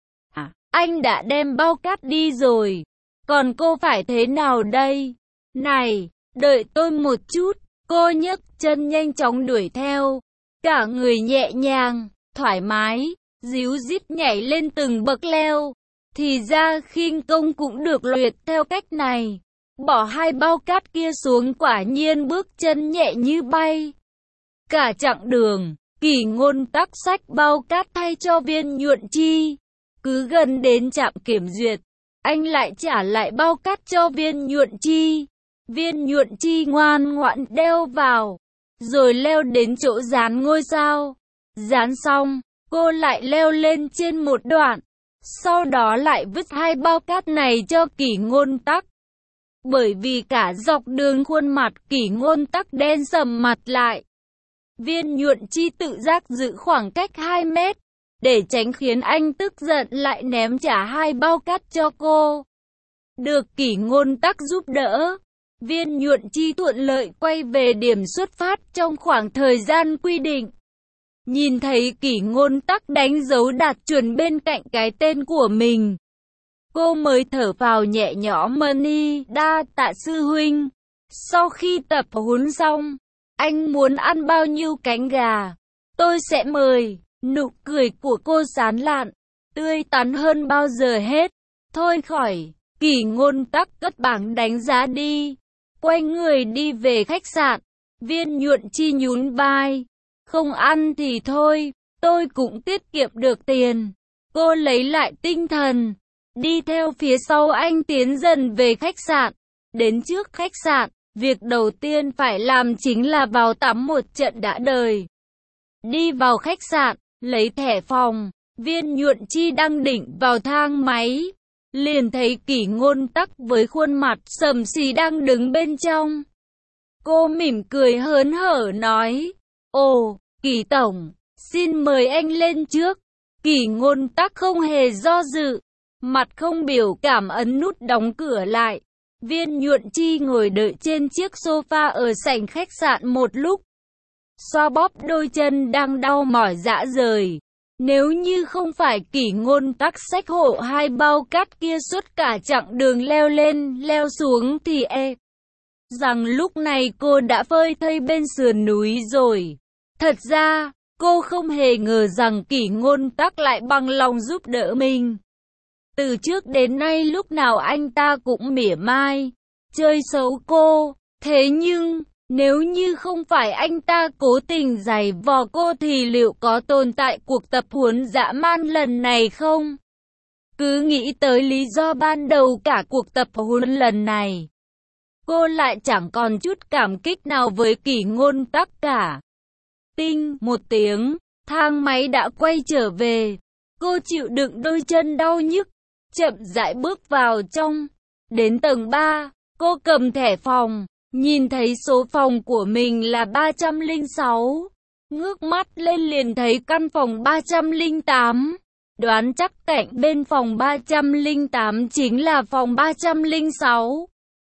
Anh đã đem bao cát đi rồi, còn cô phải thế nào đây? Này, đợi tôi một chút. Cô nhấc chân nhanh chóng đuổi theo, cả người nhẹ nhàng, thoải mái, díu dít nhảy lên từng bậc leo. Thì ra khinh công cũng được luyện theo cách này. Bỏ hai bao cát kia xuống quả nhiên bước chân nhẹ như bay. Cả chặng đường, Kỷ Ngôn Tắc xách bao cát thay cho Viên Nhuận Chi. Cứ gần đến trạm kiểm duyệt, anh lại trả lại bao cát cho Viên Nhuận Chi. Viên Nhuận Chi ngoan ngoãn đeo vào, rồi leo đến chỗ dán ngôi sao. Dán xong, cô lại leo lên trên một đoạn, sau đó lại vứt hai bao cát này cho Kỷ Ngôn Tắc. Bởi vì cả dọc đường khuôn mặt Kỷ Ngôn Tắc đen sầm mặt lại. Viên Nhuận Chi tự giác giữ khoảng cách 2 mét, để tránh khiến anh tức giận lại ném trả hai bao cát cho cô. Được Kỷ Ngôn Tắc giúp đỡ, Viên Nhuận Chi thuận lợi quay về điểm xuất phát trong khoảng thời gian quy định. Nhìn thấy Kỷ Ngôn Tắc đánh dấu đạt chuẩn bên cạnh cái tên của mình, cô mới thở phào nhẹ nhõm. Đa tạ sư huynh. Sau khi tập huấn xong, anh muốn ăn bao nhiêu cánh gà, tôi sẽ mời. Nụ cười của cô sán lạn, tươi tắn hơn bao giờ hết. Thôi khỏi, Kỷ Ngôn Tắc cất bảng đánh giá đi, quay người đi về khách sạn. Viên Nhuận Chi nhún vai, không ăn thì thôi, tôi cũng tiết kiệm được tiền. Cô lấy lại tinh thần, đi theo phía sau anh tiến dần về khách sạn. Đến trước khách sạn, việc đầu tiên phải làm chính là vào tắm một trận đã đời. Đi vào khách sạn, lấy thẻ phòng, Viên Nhuận Chi đang định vào thang máy, liền thấy Kỷ Ngôn Tắc với khuôn mặt xầm xì đang đứng bên trong. Cô mỉm cười hớn hở nói, ồ, Kỷ tổng, xin mời anh lên trước. Kỷ Ngôn Tắc không hề do dự, mặt không biểu cảm ấn nút đóng cửa lại. Viên Nhuận Chi ngồi đợi trên chiếc sofa ở sảnh khách sạn một lúc, xoa bóp đôi chân đang đau mỏi rã rời. Nếu như không phải Kỷ Ngôn Tắc xách hộ hai bao cát kia suốt cả chặng đường leo lên leo xuống thì rằng lúc này cô đã phơi thây bên sườn núi rồi. Thật ra, cô không hề ngờ rằng Kỷ Ngôn Tắc lại bằng lòng giúp đỡ mình. Từ trước đến nay lúc nào anh ta cũng mỉa mai, chơi xấu cô. Thế nhưng, nếu như không phải anh ta cố tình giày vò cô thì liệu có tồn tại cuộc tập huấn dã man lần này không? Cứ nghĩ tới lý do ban đầu cả cuộc tập huấn lần này, cô lại chẳng còn chút cảm kích nào với Kỷ Ngôn Tắc cả. Tinh một tiếng, thang máy đã quay trở về. Cô chịu đựng đôi chân đau nhức, chậm rãi bước vào trong. Đến tầng 3, cô cầm thẻ phòng, nhìn thấy số phòng của mình là 306. Ngước mắt lên liền thấy căn phòng 308. Đoán chắc cạnh bên phòng 308 chính là phòng 306.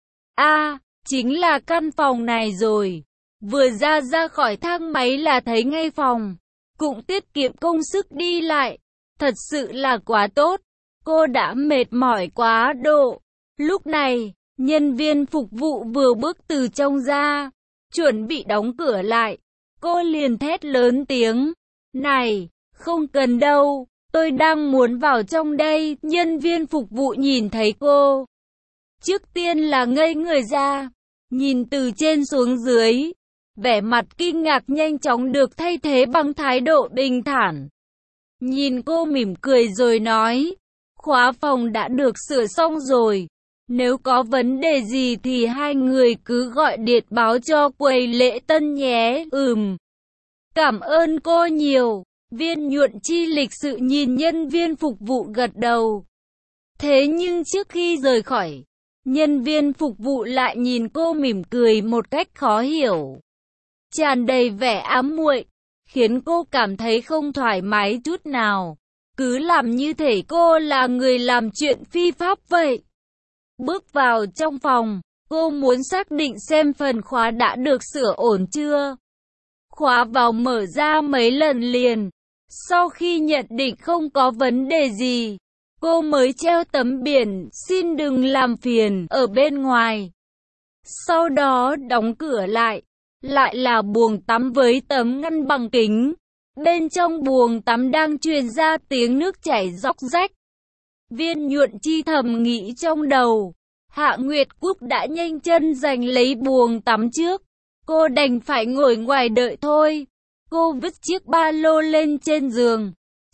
Chính là căn phòng này rồi. Vừa ra khỏi thang máy là thấy ngay phòng, cũng tiết kiệm công sức đi lại. Thật sự là quá tốt. Cô đã mệt mỏi quá độ. Lúc này, nhân viên phục vụ vừa bước từ trong ra, chuẩn bị đóng cửa lại. Cô liền thét lớn tiếng, này, không cần đâu, tôi đang muốn vào trong đây. Nhân viên phục vụ nhìn thấy cô, trước tiên là ngây người ra, nhìn từ trên xuống dưới. Vẻ mặt kinh ngạc nhanh chóng được thay thế bằng thái độ bình thản. Nhìn cô mỉm cười rồi nói, khóa phòng đã được sửa xong rồi. Nếu có vấn đề gì thì hai người cứ gọi điện báo cho quầy lễ tân nhé. Cảm ơn cô nhiều. Viên Nhuận Chi lịch sự nhìn nhân viên phục vụ gật đầu. Thế nhưng trước khi rời khỏi, nhân viên phục vụ lại nhìn cô mỉm cười một cách khó hiểu, tràn đầy vẻ ám muội, khiến cô cảm thấy không thoải mái chút nào. Cứ làm như thể cô là người làm chuyện phi pháp vậy. Bước vào trong phòng, cô muốn xác định xem phần khóa đã được sửa ổn chưa. Khóa vào mở ra mấy lần liền. Sau khi nhận định không có vấn đề gì, cô mới treo tấm biển xin đừng làm phiền ở bên ngoài. Sau đó đóng cửa lại. Lại là buồng tắm với tấm ngăn bằng kính. Bên trong buồng tắm đang truyền ra tiếng nước chảy róc rách. Viên Nhuận Chi thầm nghĩ trong đầu, Hạ Nguyệt Cúc đã nhanh chân giành lấy buồng tắm trước. Cô đành phải ngồi ngoài đợi thôi. Cô vứt chiếc ba lô lên trên giường,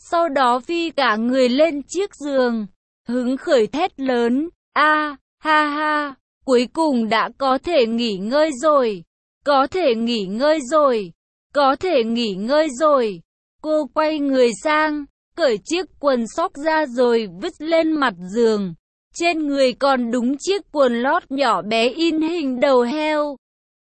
sau đó phi cả người lên chiếc giường, hứng khởi thét lớn, a, ha ha, cuối cùng đã có thể nghỉ ngơi rồi, có thể nghỉ ngơi rồi, có thể nghỉ ngơi rồi. Cô quay người sang, cởi chiếc quần sóc ra rồi vứt lên mặt giường. Trên người còn đúng chiếc quần lót nhỏ bé in hình đầu heo,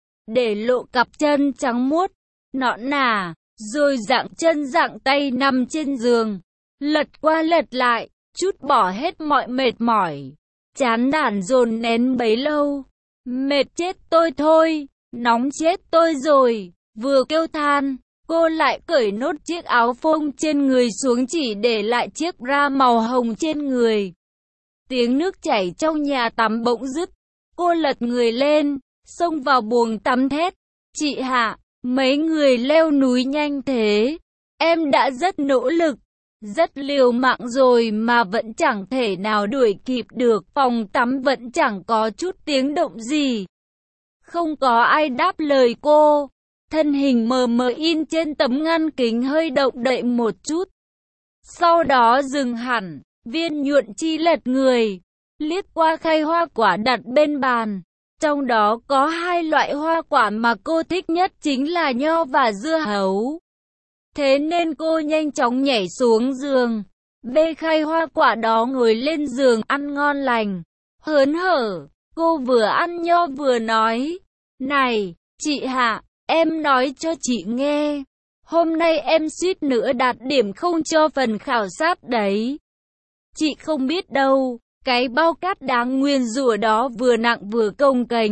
để lộ cặp chân trắng muốt, nõn nà, rồi dạng chân dạng tay nằm trên giường, lật qua lật lại, trút bỏ hết mọi mệt mỏi, chán nản dồn nén bấy lâu. Mệt chết tôi thôi, nóng chết tôi rồi, vừa kêu than, cô lại cởi nốt chiếc áo phông trên người xuống chỉ để lại chiếc bra màu hồng trên người. Tiếng nước chảy trong nhà tắm bỗng dứt, cô lật người lên, xông vào buồng tắm thét, chị Hạ, mấy người leo núi nhanh thế, em đã rất nỗ lực, rất liều mạng rồi mà vẫn chẳng thể nào đuổi kịp được, phòng tắm vẫn chẳng có chút tiếng động gì. Không có ai đáp lời cô, thân hình mờ mờ in trên tấm ngăn kính hơi động đậy một chút. Sau đó dừng hẳn, Viên Nhuận Chi lật người, liếc qua khay hoa quả đặt bên bàn. Trong đó có hai loại hoa quả mà cô thích nhất chính là nho và dưa hấu. Thế nên cô nhanh chóng nhảy xuống giường, bê khay hoa quả đó ngồi lên giường ăn ngon lành, hớn hở. Cô vừa ăn nho vừa nói, này, chị Hạ, em nói cho chị nghe, hôm nay em suýt nữa đạt điểm không cho phần khảo sát đấy. Chị không biết đâu, cái bao cát đáng nguyền rủa đó vừa nặng vừa cồng kềnh.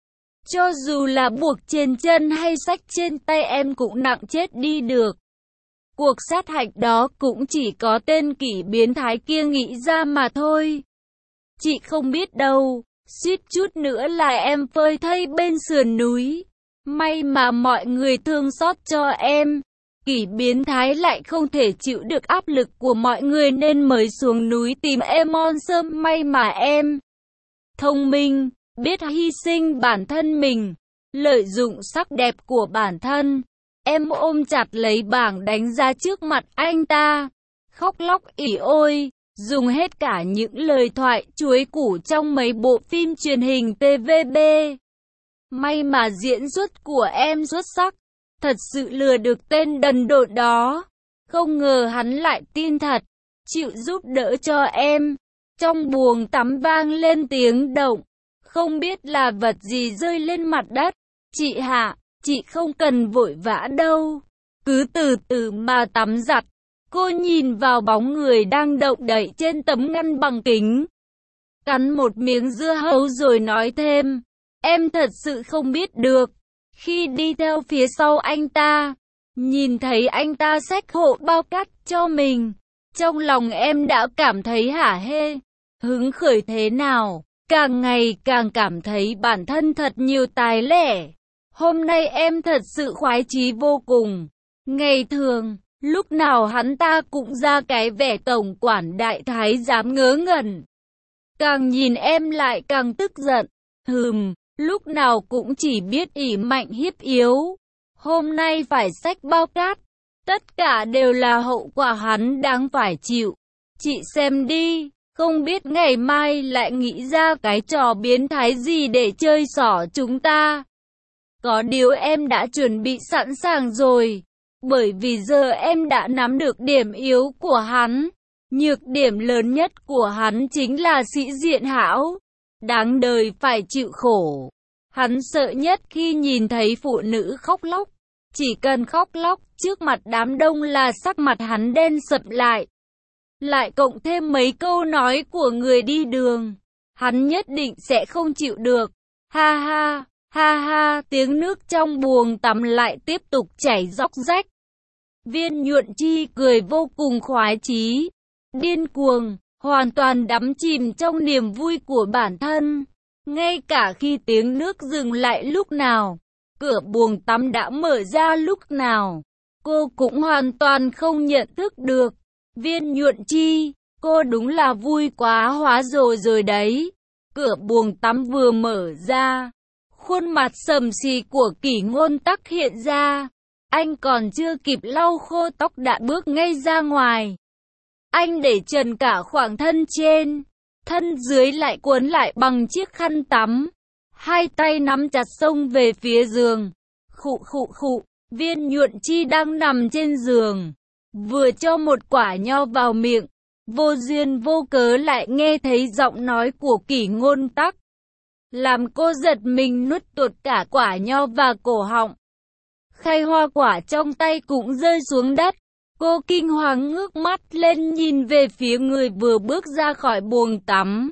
Cho dù là buộc trên chân hay xách trên tay em cũng nặng chết đi được. Cuộc sát hạch đó cũng chỉ có tên kỷ biến thái kia nghĩ ra mà thôi. Chị không biết đâu, suýt chút nữa là em phơi thây bên sườn núi. May mà mọi người thương xót cho em. Kỷ biến thái lại không thể chịu được áp lực của mọi người nên mới xuống núi tìm em on sớm. May mà em thông minh, biết hy sinh bản thân mình, lợi dụng sắc đẹp của bản thân. Em ôm chặt lấy bảng đánh giá trước mặt anh ta, khóc lóc ỉ ôi, dùng hết cả những lời thoại chuối củ trong mấy bộ phim truyền hình TVB. May mà diễn xuất của em xuất sắc, thật sự lừa được tên đần độn đó. Không ngờ hắn lại tin thật, chịu giúp đỡ cho em. Trong buồng tắm vang lên tiếng động, không biết là vật gì rơi lên mặt đất. Chị Hạ, chị không cần vội vã đâu, cứ từ từ mà tắm giặt. Cô nhìn vào bóng người đang động đậy trên tấm ngăn bằng kính, cắn một miếng dưa hấu rồi nói thêm, em thật sự không biết được. Khi đi theo phía sau anh ta, nhìn thấy anh ta xách hộ bao cát cho mình, trong lòng em đã cảm thấy hả hê, hứng khởi thế nào, càng ngày càng cảm thấy bản thân thật nhiều tài lẻ. Hôm nay em thật sự khoái chí vô cùng. Ngày thường, lúc nào hắn ta cũng ra cái vẻ tổng quản đại thái giám ngớ ngẩn. Càng nhìn em lại càng tức giận. Lúc nào cũng chỉ biết ỷ mạnh hiếp yếu. Hôm nay phải xách bao cát. Tất cả đều là hậu quả hắn đáng phải chịu. Chị xem đi, không biết ngày mai lại nghĩ ra cái trò biến thái gì để chơi xỏ chúng ta. Có điều em đã chuẩn bị sẵn sàng rồi. Bởi vì giờ em đã nắm được điểm yếu của hắn. Nhược điểm lớn nhất của hắn chính là sĩ diện hão. Đáng đời phải chịu khổ. Hắn sợ nhất khi nhìn thấy phụ nữ khóc lóc. Chỉ cần khóc lóc trước mặt đám đông là sắc mặt hắn đen sậm lại. Lại cộng thêm mấy câu nói của người đi đường, hắn nhất định sẽ không chịu được. Ha ha, ha ha, tiếng nước trong buồng tắm lại tiếp tục chảy róc rách. Viên Nhuận Chi cười vô cùng khoái chí, điên cuồng, hoàn toàn đắm chìm trong niềm vui của bản thân. Ngay cả khi tiếng nước dừng lại lúc nào, cửa buồng tắm đã mở ra lúc nào, cô cũng hoàn toàn không nhận thức được. Viên Nhuận Chi, cô đúng là vui quá hóa rồi đấy. Cửa buồng tắm vừa mở ra, khuôn mặt sầm xì của Kỷ Ngôn Tắc hiện ra. Anh còn chưa kịp lau khô tóc đã bước ngay ra ngoài. Anh để trần cả khoảng thân trên, thân dưới lại cuốn lại bằng chiếc khăn tắm. Hai tay nắm chặt xông về phía giường. Khụ khụ khụ, Viên Nhuận Chi đang nằm trên giường, vừa cho một quả nho vào miệng, vô duyên vô cớ lại nghe thấy giọng nói của Kỷ Ngôn Tắc, làm cô giật mình nuốt tuột cả quả nho vào cổ họng. Khay hoa quả trong tay cũng rơi xuống đất. Cô kinh hoàng ngước mắt lên nhìn về phía người vừa bước ra khỏi buồng tắm,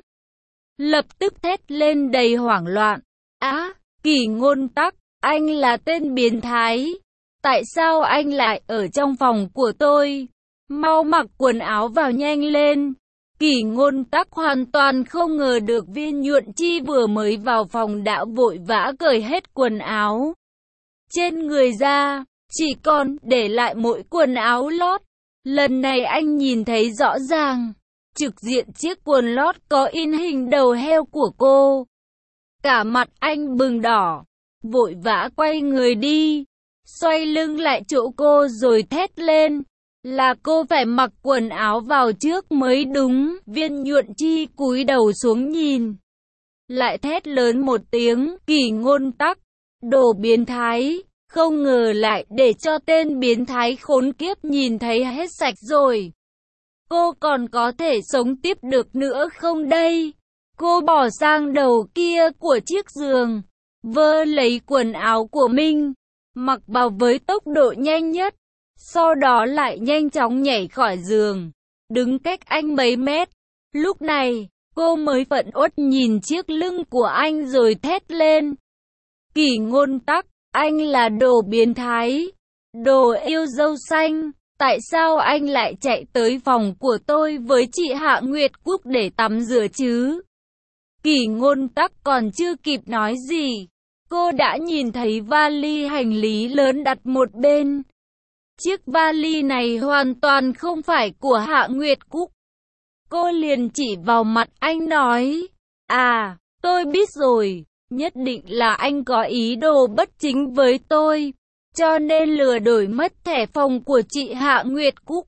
lập tức thét lên đầy hoảng loạn. Á, Kỷ Ngôn Tắc, anh là tên biến thái. Tại sao anh lại ở trong phòng của tôi? Mau mặc quần áo vào nhanh lên. Kỷ Ngôn Tắc hoàn toàn không ngờ được Viên Nhuận Chi vừa mới vào phòng đã vội vã cởi hết quần áo trên người ra, chỉ còn để lại mỗi quần áo lót. Lần này anh nhìn thấy rõ ràng, trực diện chiếc quần lót có in hình đầu heo của cô. Cả mặt anh bừng đỏ, vội vã quay người đi, xoay lưng lại chỗ cô rồi thét lên, là cô phải mặc quần áo vào trước mới đúng. Viên Nhuận Chi cúi đầu xuống nhìn, lại thét lớn một tiếng, Kỷ Ngôn Tắc, đồ biến thái, không ngờ lại để cho tên biến thái khốn kiếp nhìn thấy hết sạch rồi. Cô còn có thể sống tiếp được nữa không đây? Cô bỏ sang đầu kia của chiếc giường, vơ lấy quần áo của mình, mặc vào với tốc độ nhanh nhất, sau đó lại nhanh chóng nhảy khỏi giường, đứng cách anh mấy mét. Lúc này, cô mới phẫn uất nhìn chiếc lưng của anh rồi thét lên. Kỷ Ngôn Tắc, anh là đồ biến thái, đồ yêu dâu xanh, tại sao anh lại chạy tới phòng của tôi với chị Hạ Nguyệt Cúc để tắm rửa chứ? Kỷ Ngôn Tắc còn chưa kịp nói gì, cô đã nhìn thấy vali hành lý lớn đặt một bên. Chiếc vali này hoàn toàn không phải của Hạ Nguyệt Cúc. Cô liền chỉ vào mặt anh nói, à, tôi biết rồi, nhất định là anh có ý đồ bất chính với tôi, cho nên lừa đổi mất thẻ phòng của chị Hạ Nguyệt Cúc.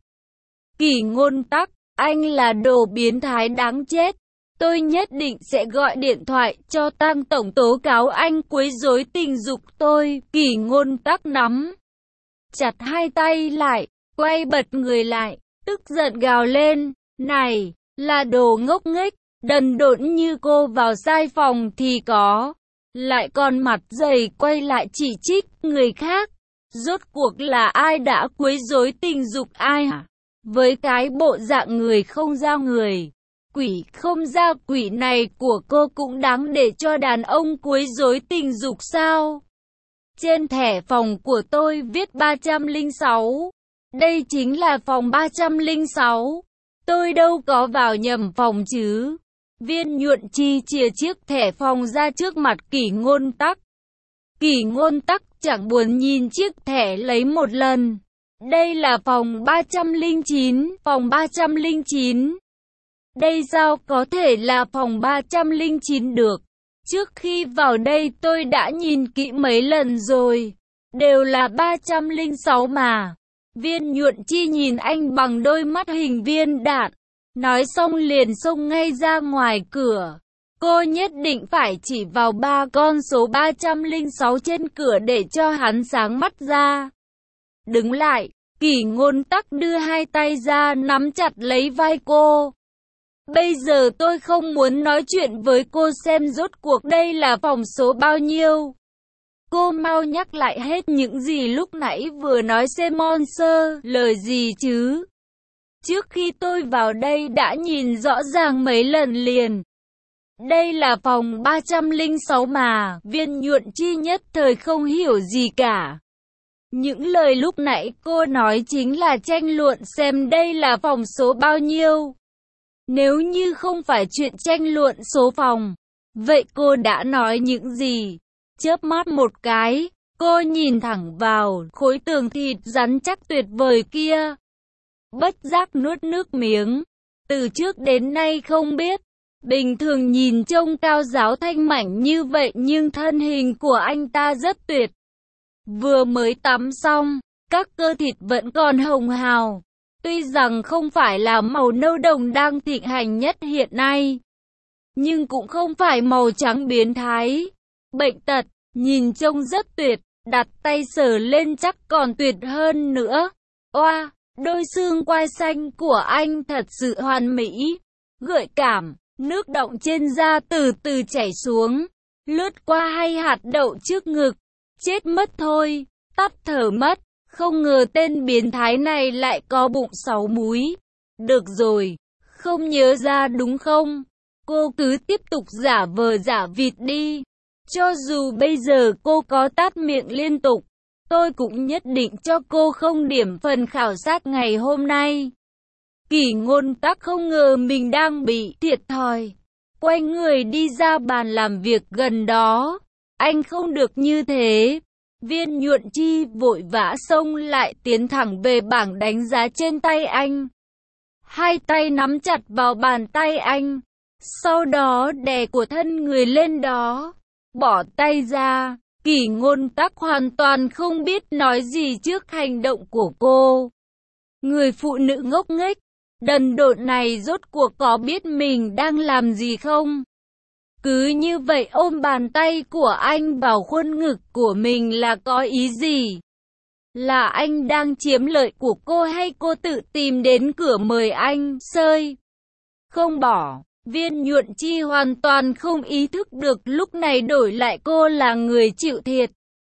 Kỷ Ngôn Tắc, anh là đồ biến thái đáng chết. Tôi nhất định sẽ gọi điện thoại cho Tang tổng tố cáo anh quấy rối tình dục tôi. Kỷ Ngôn Tắc nắm chặt hai tay lại, quay bật người lại, tức giận gào lên, này, là đồ ngốc nghếch, đần độn như cô vào sai phòng thì có, lại còn mặt dày quay lại chỉ trích người khác. Rốt cuộc là ai đã quấy rối tình dục ai hả? Với cái bộ dạng người không ra người, quỷ không ra quỷ này của cô cũng đáng để cho đàn ông quấy rối tình dục sao? Trên thẻ phòng của tôi viết 306. Đây chính là phòng 306. Tôi đâu có vào nhầm phòng chứ. Viên Nhuận Chi chìa chiếc thẻ phòng ra trước mặt Kỷ Ngôn Tắc. Kỷ Ngôn Tắc chẳng buồn nhìn chiếc thẻ lấy một lần. Đây là phòng 309, phòng 309. Đây sao có thể là phòng 309 được? Trước khi vào đây tôi đã nhìn kỹ mấy lần rồi. Đều là 306 mà. Viên Nhuận Chi nhìn anh bằng đôi mắt hình viên đạn. Nói xong liền xông ngay ra ngoài cửa. Cô nhất định phải chỉ vào ba con số 306 trên cửa để cho hắn sáng mắt ra. Đứng lại, Kỷ Ngôn Tắc đưa hai tay ra nắm chặt lấy vai cô. Bây giờ tôi không muốn nói chuyện với cô xem rốt cuộc đây là phòng số bao nhiêu. Cô mau nhắc lại hết những gì lúc nãy vừa nói xem Monster, lời gì chứ. Trước khi tôi vào đây đã nhìn rõ ràng mấy lần liền. Đây là phòng 306 mà. Viên Nhuận Chi nhất thời không hiểu gì cả. Những lời lúc nãy cô nói chính là tranh luận xem đây là phòng số bao nhiêu. Nếu như không phải chuyện tranh luận số phòng, vậy cô đã nói những gì? Chớp mắt một cái, cô nhìn thẳng vào khối tường thịt rắn chắc tuyệt vời kia. Bất giác nuốt nước miếng. Từ trước đến nay không biết, bình thường nhìn trông cao ráo thanh mảnh như vậy nhưng thân hình của anh ta rất tuyệt. Vừa mới tắm xong, các cơ thịt vẫn còn hồng hào. Tuy rằng không phải là màu nâu đồng đang thịnh hành nhất hiện nay, nhưng cũng không phải màu trắng biến thái. Bệnh tật, nhìn trông rất tuyệt, đặt tay sờ lên chắc còn tuyệt hơn nữa. Oa, đôi xương quai xanh của anh thật sự hoàn mỹ, gợi cảm, nước động trên da từ từ chảy xuống, lướt qua hai hạt đậu trước ngực. Chết mất thôi, tắt thở mất, không ngờ tên biến thái này lại có bụng 6 múi. Được rồi, không nhớ ra đúng không? Cô cứ tiếp tục giả vờ giả vịt đi. Cho dù bây giờ cô có tát miệng liên tục, tôi cũng nhất định cho cô không điểm phần khảo sát ngày hôm nay. Kỷ Ngôn Tắc không ngờ mình đang bị thiệt thòi. Quay người đi ra bàn làm việc gần đó. Anh không được như thế. Viên Nhuận Chi vội vã xông lại tiến thẳng về bảng đánh giá trên tay anh. Hai tay nắm chặt vào bàn tay anh. Sau đó đè của thân người lên đó. Bỏ tay ra. Kỷ Ngôn Tắc hoàn toàn không biết nói gì trước hành động của cô. Người phụ nữ ngốc nghếch, đần độn này rốt cuộc có biết mình đang làm gì không? Cứ như vậy ôm bàn tay của anh vào khuôn ngực của mình là có ý gì? Là anh đang chiếm lợi của cô hay cô tự tìm đến cửa mời anh xơi? Không bỏ. Viên Nhuận Chi hoàn toàn không ý thức được lúc này đổi lại cô là người chịu thiệt,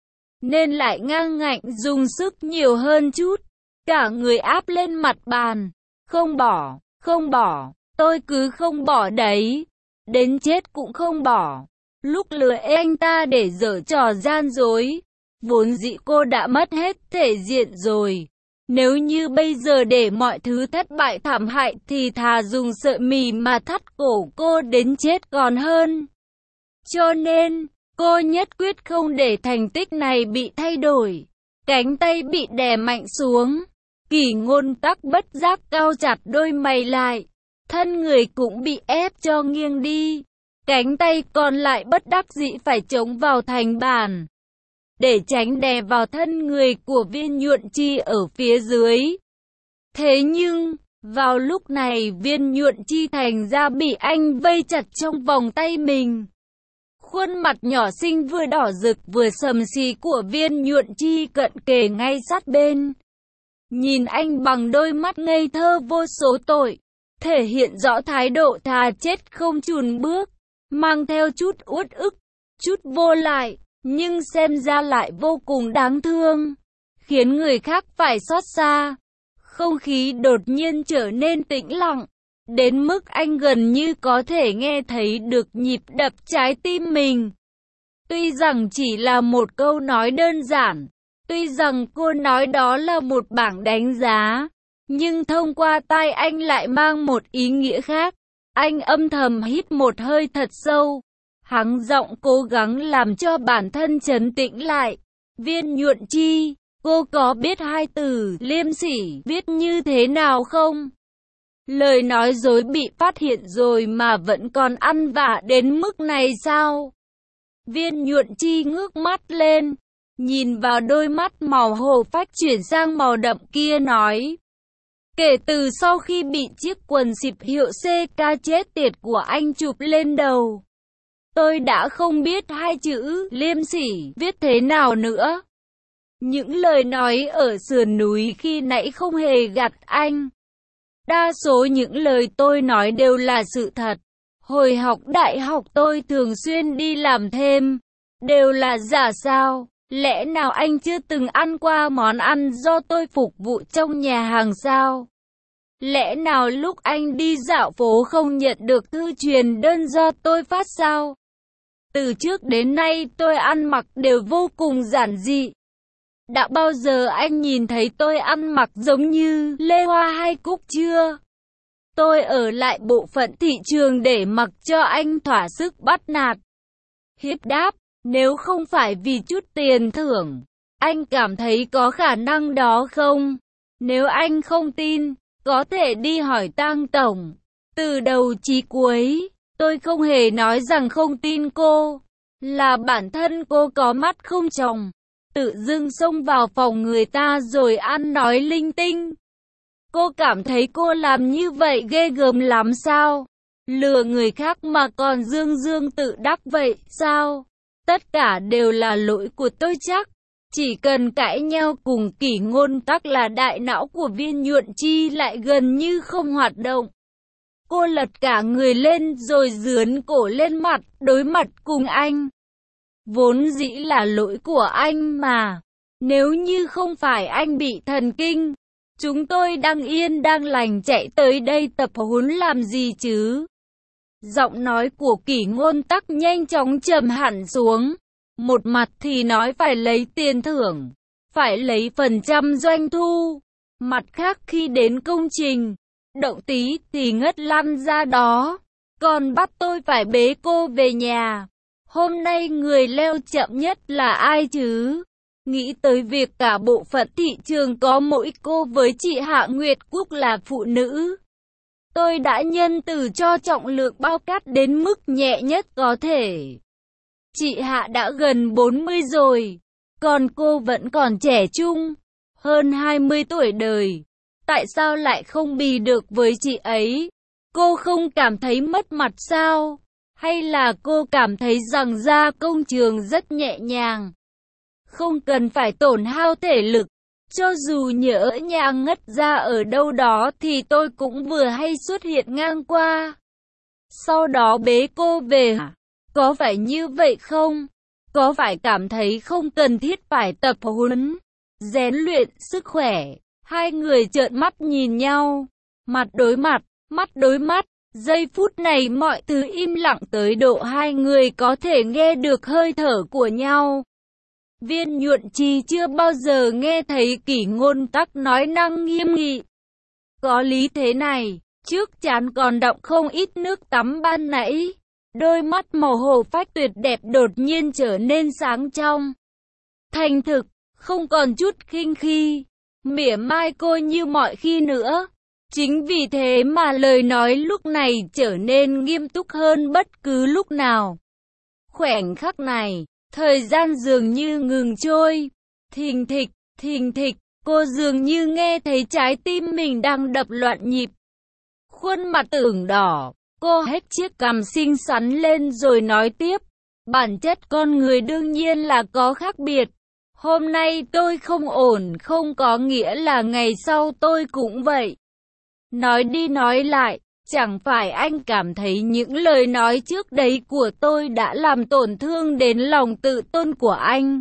nên lại ngang ngạnh dùng sức nhiều hơn chút, cả người áp lên mặt bàn. Không bỏ, không bỏ, tôi cứ không bỏ đấy, đến chết cũng không bỏ. Lúc lừa anh ta để giở trò gian dối, vốn dĩ cô đã mất hết thể diện rồi. Nếu như bây giờ để mọi thứ thất bại thảm hại thì thà dùng sợi mì mà thắt cổ cô đến chết còn hơn. Cho nên, cô nhất quyết không để thành tích này bị thay đổi. Cánh tay bị đè mạnh xuống. Kỷ Ngôn Tắc bất giác cau chặt đôi mày lại. Thân người cũng bị ép cho nghiêng đi. Cánh tay còn lại bất đắc dĩ phải chống vào thành bàn, để tránh đè vào thân người của Viên Nhuận Chi ở phía dưới. Thế nhưng, vào lúc này Viên Nhuận Chi thành ra bị anh vây chặt trong vòng tay mình. Khuôn mặt nhỏ xinh vừa đỏ rực vừa sầm xì của Viên Nhuận Chi cận kề ngay sát bên. Nhìn anh bằng đôi mắt ngây thơ vô số tội, thể hiện rõ thái độ thà chết không chùn bước, mang theo chút uất ức, chút vô lại, nhưng xem ra lại vô cùng đáng thương, khiến người khác phải xót xa. Không khí đột nhiên trở nên tĩnh lặng, đến mức anh gần như có thể nghe thấy được nhịp đập trái tim mình. Tuy rằng chỉ là một câu nói đơn giản, tuy rằng cô nói đó là một bảng đánh giá, nhưng thông qua tai anh lại mang một ý nghĩa khác. Anh âm thầm hít một hơi thật sâu, hắng giọng cố gắng làm cho bản thân trấn tĩnh lại. Viên Nhuận Chi, cô có biết hai từ liêm sỉ viết như thế nào không? Lời nói dối bị phát hiện rồi mà vẫn còn ăn vạ đến mức này sao? Viên Nhuận Chi ngước mắt lên, nhìn vào đôi mắt màu hồ phách chuyển sang màu đậm kia nói. Kể từ sau khi bị chiếc quần xịp hiệu CK chết tiệt của anh chụp lên đầu, tôi đã không biết hai chữ liêm sỉ viết thế nào nữa. Những lời nói ở sườn núi khi nãy không hề gạt anh. Đa số những lời tôi nói đều là sự thật. Hồi học đại học tôi thường xuyên đi làm thêm, đều là giả sao? Lẽ nào anh chưa từng ăn qua món ăn do tôi phục vụ trong nhà hàng sao? Lẽ nào lúc anh đi dạo phố không nhận được thư truyền đơn do tôi phát sao? Từ trước đến nay tôi ăn mặc đều vô cùng giản dị. Đã bao giờ anh nhìn thấy tôi ăn mặc giống như Lê Hoa hay Cúc chưa? Tôi ở lại bộ phận thị trường để mặc cho anh thỏa sức bắt nạt. Hiếp đáp, nếu không phải vì chút tiền thưởng, anh cảm thấy có khả năng đó không? Nếu anh không tin, có thể đi hỏi Tang tổng. Từ đầu chí cuối, tôi không hề nói rằng không tin cô, là bản thân cô có mắt không tròng. tự dưng xông vào phòng người ta rồi ăn nói linh tinh. Cô cảm thấy cô làm như vậy ghê gớm lắm sao? Lừa người khác mà còn dương dương tự đắc vậy sao? Tất cả đều là lỗi của tôi chắc. Chỉ cần cãi nhau cùng Kỷ Ngôn Tắc là đại não của Viên Nhuận Chi lại gần như không hoạt động. Cô lật cả người lên rồi dướn cổ lên mặt, đối mặt cùng anh. Vốn dĩ là lỗi của anh mà. Nếu như không phải anh bị thần kinh, chúng tôi đang yên đang lành chạy tới đây tập huấn làm gì chứ? Giọng nói của Kỷ Ngôn Tắc nhanh chóng trầm hẳn xuống. Một mặt thì nói phải lấy tiền thưởng, phải lấy phần trăm doanh thu. Mặt khác khi đến công trình, động tí thì ngất lăn ra đó. Còn bắt tôi phải bế cô về nhà. Hôm nay người leo chậm nhất là ai chứ? Nghĩ tới việc cả bộ phận thị trường có mỗi cô với chị Hạ Nguyệt Cúc là phụ nữ. Tôi đã nhân từ cho trọng lượng bao cát đến mức nhẹ nhất có thể. Chị Hạ đã gần 40 rồi, còn cô vẫn còn trẻ trung, hơn 20 tuổi đời. Tại sao lại không bì được với chị ấy? Cô không cảm thấy mất mặt sao? Hay là cô cảm thấy rằng ra công trường rất nhẹ nhàng? Không cần phải tổn hao thể lực. Cho dù nhỡ nhà ngất ra ở đâu đó thì tôi cũng vừa hay xuất hiện ngang qua. Sau đó bế cô về hả? Có phải như vậy không? Có phải cảm thấy không cần thiết phải tập huấn, rèn luyện sức khỏe? Hai người trợn mắt nhìn nhau, mặt đối mặt, mắt đối mắt. Giây phút này mọi thứ im lặng tới độ hai người có thể nghe được hơi thở của nhau. Viên Nhuận Chi chưa bao giờ nghe thấy Kỷ Ngôn Tắc nói năng nghiêm nghị. Có lý thế này, trước trán còn đọng không ít nước tắm ban nãy. Đôi mắt màu hồ phách tuyệt đẹp đột nhiên trở nên sáng trong. Thành thực, không còn chút khinh khi, mỉa mai cô như mọi khi nữa. Chính vì thế mà lời nói lúc này trở nên nghiêm túc hơn bất cứ lúc nào. Khoảnh khắc này, thời gian dường như ngừng trôi. Thình thịch, cô dường như nghe thấy trái tim mình đang đập loạn nhịp. Khuôn mặt ửng đỏ, cô hét chiếc cằm xinh xắn lên rồi nói tiếp. Bản chất con người đương nhiên là có khác biệt. Hôm nay tôi không ổn không có nghĩa là ngày sau tôi cũng vậy. Nói đi nói lại, chẳng phải anh cảm thấy những lời nói trước đấy của tôi đã làm tổn thương đến lòng tự tôn của anh?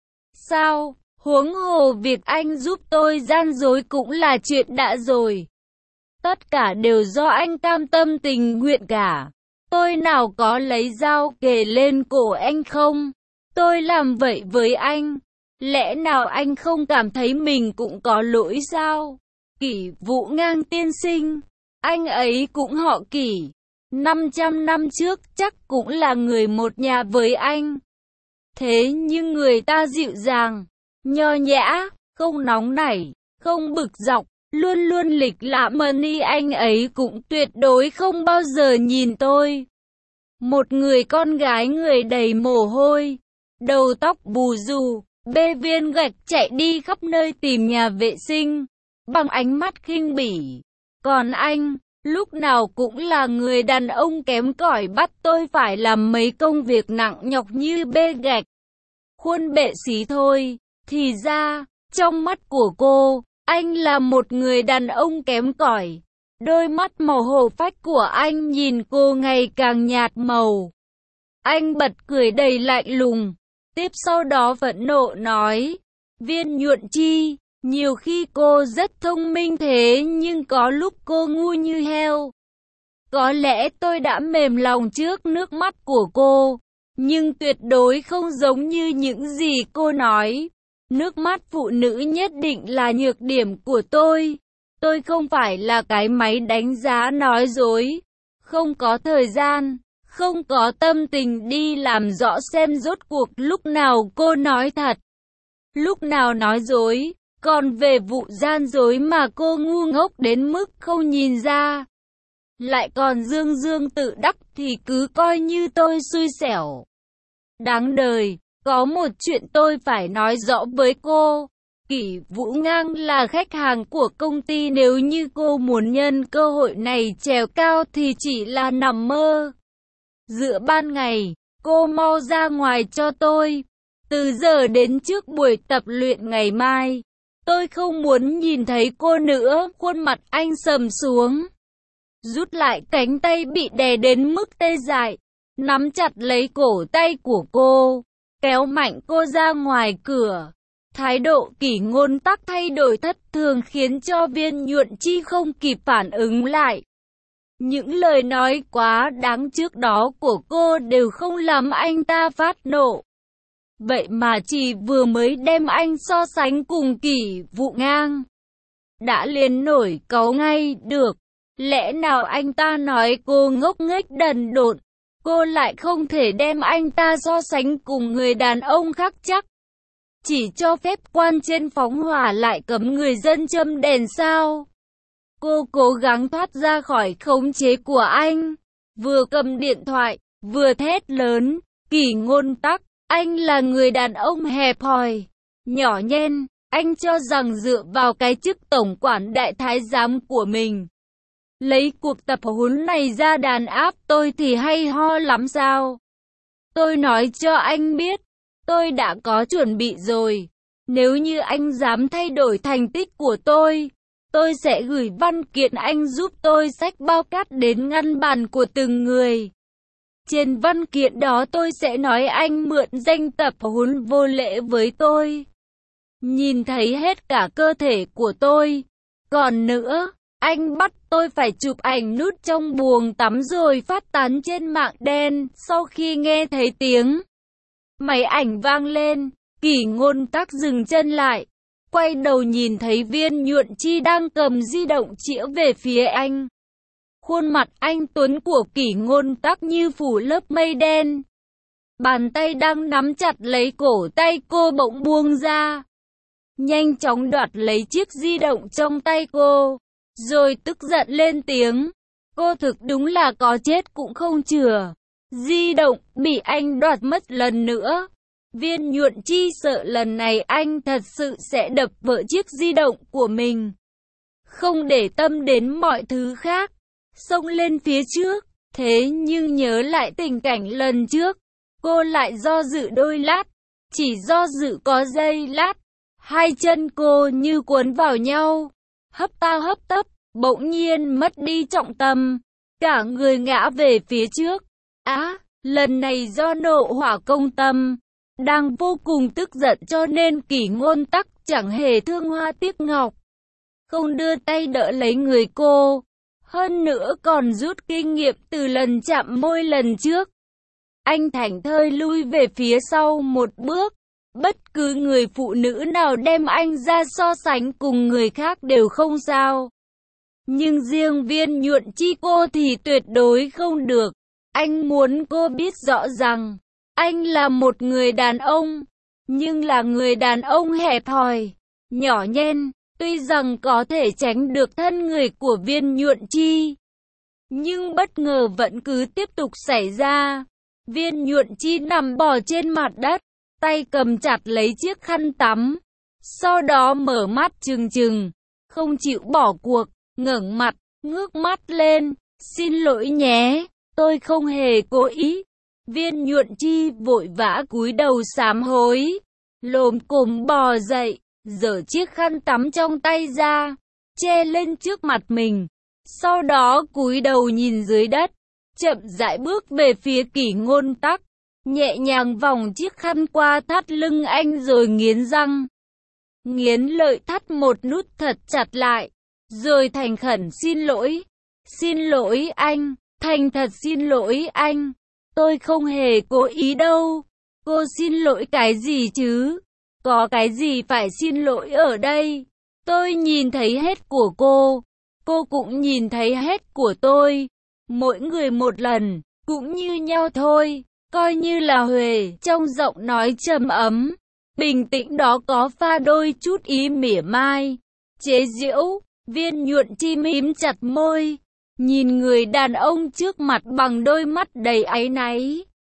Sao? Huống hồ việc anh giúp tôi gian dối cũng là chuyện đã rồi. Tất cả đều do anh cam tâm tình nguyện cả. Tôi nào có lấy dao kề lên cổ anh không? Tôi làm vậy với anh. Lẽ nào anh không cảm thấy mình cũng có lỗi sao? Kỷ Vũ Ngang tiên sinh, anh ấy cũng họ Kỷ. 500 năm trước chắc cũng là người một nhà với anh. Thế nhưng người ta dịu dàng, nho nhã, không nóng nảy, không bực dọc, luôn luôn lịch lãm ni anh ấy cũng tuyệt đối không bao giờ nhìn tôi. Một người con gái người đầy mồ hôi, đầu tóc bù xù, bê viên gạch chạy đi khắp nơi tìm nhà vệ sinh, bằng ánh mắt khinh bỉ. Còn anh, lúc nào cũng là người đàn ông kém cỏi bắt tôi phải làm mấy công việc nặng nhọc như bê gạch, khuôn bệ xí thôi. Thì ra, trong mắt của cô, anh là một người đàn ông kém cỏi. Đôi mắt màu hồ phách của anh nhìn cô ngày càng nhạt màu. Anh bật cười đầy lạnh lùng. Tiếp sau đó phẫn nộ nói, Viên Nhuận Chi, nhiều khi cô rất thông minh thế nhưng có lúc cô ngu như heo. Có lẽ tôi đã mềm lòng trước nước mắt của cô, nhưng tuyệt đối không giống như những gì cô nói. Nước mắt phụ nữ nhất định là nhược điểm của tôi. Tôi không phải là cái máy đánh giá nói dối. Không có thời gian, không có tâm tình đi làm rõ xem rốt cuộc lúc nào cô nói thật, lúc nào nói dối. Còn về vụ gian dối mà cô ngu ngốc đến mức không nhìn ra, lại còn dương dương tự đắc thì cứ coi như tôi xui xẻo. Đáng đời. Có một chuyện tôi phải nói rõ với cô. Kỷ Vũ Ngang là khách hàng của công ty, nếu như cô muốn nhân cơ hội này trèo cao thì chỉ là nằm mơ. Giữa ban ngày, cô mau ra ngoài cho tôi. Từ giờ đến trước buổi tập luyện ngày mai, tôi không muốn nhìn thấy cô nữa. Khuôn mặt anh sầm xuống, rút lại cánh tay bị đè đến mức tê dại, nắm chặt lấy cổ tay của cô, kéo mạnh cô ra ngoài cửa. Thái độ Kỷ Ngôn Tắc thay đổi thất thường khiến cho Viên Nhuận Chi không kịp phản ứng lại. Những lời nói quá đáng trước đó của cô đều không làm anh ta phát nộ. Vậy mà chỉ vừa mới đem anh so sánh cùng Kỷ Vũ Ngang, đã liền nổi cáu ngay được. Lẽ nào anh ta nói cô ngốc nghếch đần độn, cô lại không thể đem anh ta so sánh cùng người đàn ông khác chắc? Chỉ cho phép quan trên phóng hỏa lại cấm người dân châm đèn sao? Cô cố gắng thoát ra khỏi khống chế của anh, vừa cầm điện thoại, vừa thét lớn, Kỷ Ngôn Tắc, anh là người đàn ông hẹp hòi, nhỏ nhen, anh cho rằng dựa vào cái chức tổng quản đại thái giám của mình, lấy cuộc tập huấn này ra đàn áp tôi thì hay ho lắm sao? Tôi nói cho anh biết, tôi đã có chuẩn bị rồi. Nếu như anh dám thay đổi thành tích của tôi sẽ gửi văn kiện anh giúp tôi xách bao cát đến ngăn bàn của từng người. Trên văn kiện đó tôi sẽ nói anh mượn danh tập huấn vô lễ với tôi, nhìn thấy hết cả cơ thể của tôi. Còn nữa, anh bắt tôi phải chụp ảnh nút trong buồng tắm rồi phát tán trên mạng đen. Sau khi nghe thấy tiếng máy ảnh vang lên, Kỷ Ngôn Tắc dừng chân lại, quay đầu nhìn thấy Viên Nhuận Chi đang cầm di động chĩa về phía anh. Khuôn mặt anh tuấn của Kỷ Ngôn Tắc như phủ lớp mây đen. Bàn tay đang nắm chặt lấy cổ tay cô bỗng buông ra, nhanh chóng đoạt lấy chiếc di động trong tay cô, rồi tức giận lên tiếng. Cô thực đúng là có chết cũng không chừa. Di động bị anh đoạt mất lần nữa. Viên Nhuận Chi sợ lần này anh thật sự sẽ đập vỡ chiếc di động của mình. Không để tâm đến mọi thứ khác, xông lên phía trước. Thế nhưng nhớ lại tình cảnh lần trước, cô lại do dự đôi lát. Chỉ do dự có giây lát, hai chân cô như cuốn vào nhau, hấp ta hấp tấp, bỗng nhiên mất đi trọng tâm, cả người ngã về phía trước. Lần này do nộ hỏa công tâm, đang vô cùng tức giận cho nên Kỷ Ngôn Tắc chẳng hề thương hoa tiếc ngọc, không đưa tay đỡ lấy người cô, hơn nữa còn rút kinh nghiệm từ lần chạm môi lần trước. Anh thảnh thơi lui về phía sau một bước. Bất cứ người phụ nữ nào đem anh ra so sánh cùng người khác đều không sao, nhưng riêng Viên Nhuận Chi cô thì tuyệt đối không được. Anh muốn cô biết rõ rằng anh là một người đàn ông, nhưng là người đàn ông hẹp hòi, nhỏ nhen. Tuy rằng có thể tránh được thân người của Viên Nhuận Chi, nhưng bất ngờ vẫn cứ tiếp tục xảy ra. Viên Nhuận Chi nằm bò trên mặt đất, tay cầm chặt lấy chiếc khăn tắm, sau đó mở mắt trừng trừng, không chịu bỏ cuộc, ngẩng mặt, ngước mắt lên, xin lỗi nhé, tôi không hề cố ý. Viên Nhuận Chi vội vã cúi đầu sám hối, lồm cồm bò dậy, giở chiếc khăn tắm trong tay ra, che lên trước mặt mình, sau đó cúi đầu nhìn dưới đất, chậm rãi bước về phía Kỷ Ngôn Tắc, nhẹ nhàng vòng chiếc khăn qua thắt lưng anh rồi nghiến răng, nghiến lợi thắt một nút thật chặt lại, rồi thành khẩn xin lỗi anh, thành thật xin lỗi anh, tôi không hề cố ý đâu. Cô xin lỗi cái gì chứ? Có cái gì phải xin lỗi ở đây? Tôi nhìn thấy hết của cô cũng nhìn thấy hết của tôi, mỗi người một lần, cũng như nhau thôi, coi như là huề. Trong giọng nói trầm ấm, bình tĩnh đó có pha đôi chút ý mỉa mai, chế giễu. Viên Nhuận Chi mím chặt môi, nhìn người đàn ông trước mặt bằng đôi mắt đầy áy náy.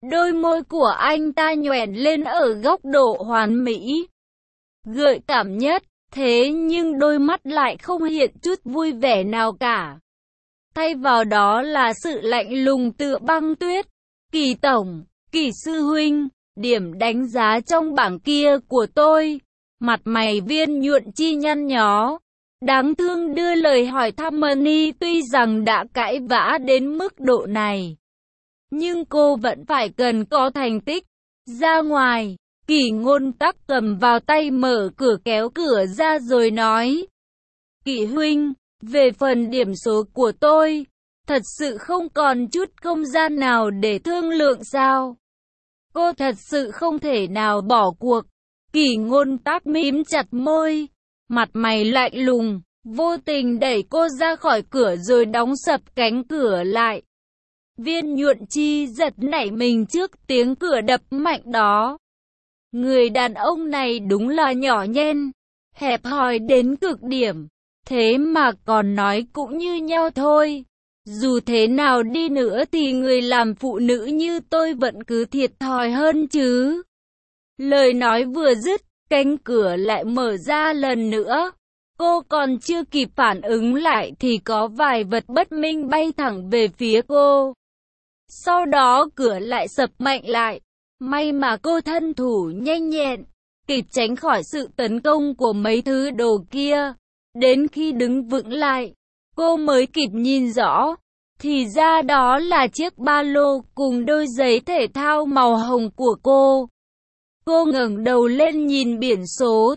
Đôi môi của anh ta nhoẻn lên ở góc độ hoàn mỹ, gợi cảm nhất, thế nhưng đôi mắt lại không hiện chút vui vẻ nào cả. Thay vào đó là sự lạnh lùng tựa băng tuyết. Kỳ tổng, Kỳ sư huynh, điểm đánh giá trong bảng kia của tôi. Mặt mày Viên Nhuận Chi nhăn nhó, đáng thương đưa lời hỏi thăm Mani, tuy rằng đã cãi vã đến mức độ này, nhưng cô vẫn phải cần có thành tích. Ra ngoài, Kỳ Ngôn Tắc cầm vào tay mở cửa kéo cửa ra rồi nói. Kỳ huynh, về phần điểm số của tôi, thật sự không còn chút không gian nào để thương lượng sao? Cô thật sự không thể nào bỏ cuộc. Kỳ Ngôn Tắc mím chặt môi, mặt mày lạnh lùng, vô tình đẩy cô ra khỏi cửa rồi đóng sập cánh cửa lại. Viên Nhuận Chi giật nảy mình trước tiếng cửa đập mạnh đó. Người đàn ông này đúng là nhỏ nhen, hẹp hòi đến cực điểm, thế mà còn nói cũng như nhau thôi. Dù thế nào đi nữa thì người làm phụ nữ như tôi vẫn cứ thiệt thòi hơn chứ. Lời nói vừa dứt, cánh cửa lại mở ra lần nữa. Cô còn chưa kịp phản ứng lại thì có vài vật bất minh bay thẳng về phía cô. Sau đó cửa lại sập mạnh lại. May mà cô thân thủ nhanh nhẹn, kịp tránh khỏi sự tấn công của mấy thứ đồ kia. Đến khi đứng vững lại, cô mới kịp nhìn rõ. Thì ra đó là chiếc ba lô cùng đôi giày thể thao màu hồng của cô. Cô ngẩng đầu lên nhìn biển số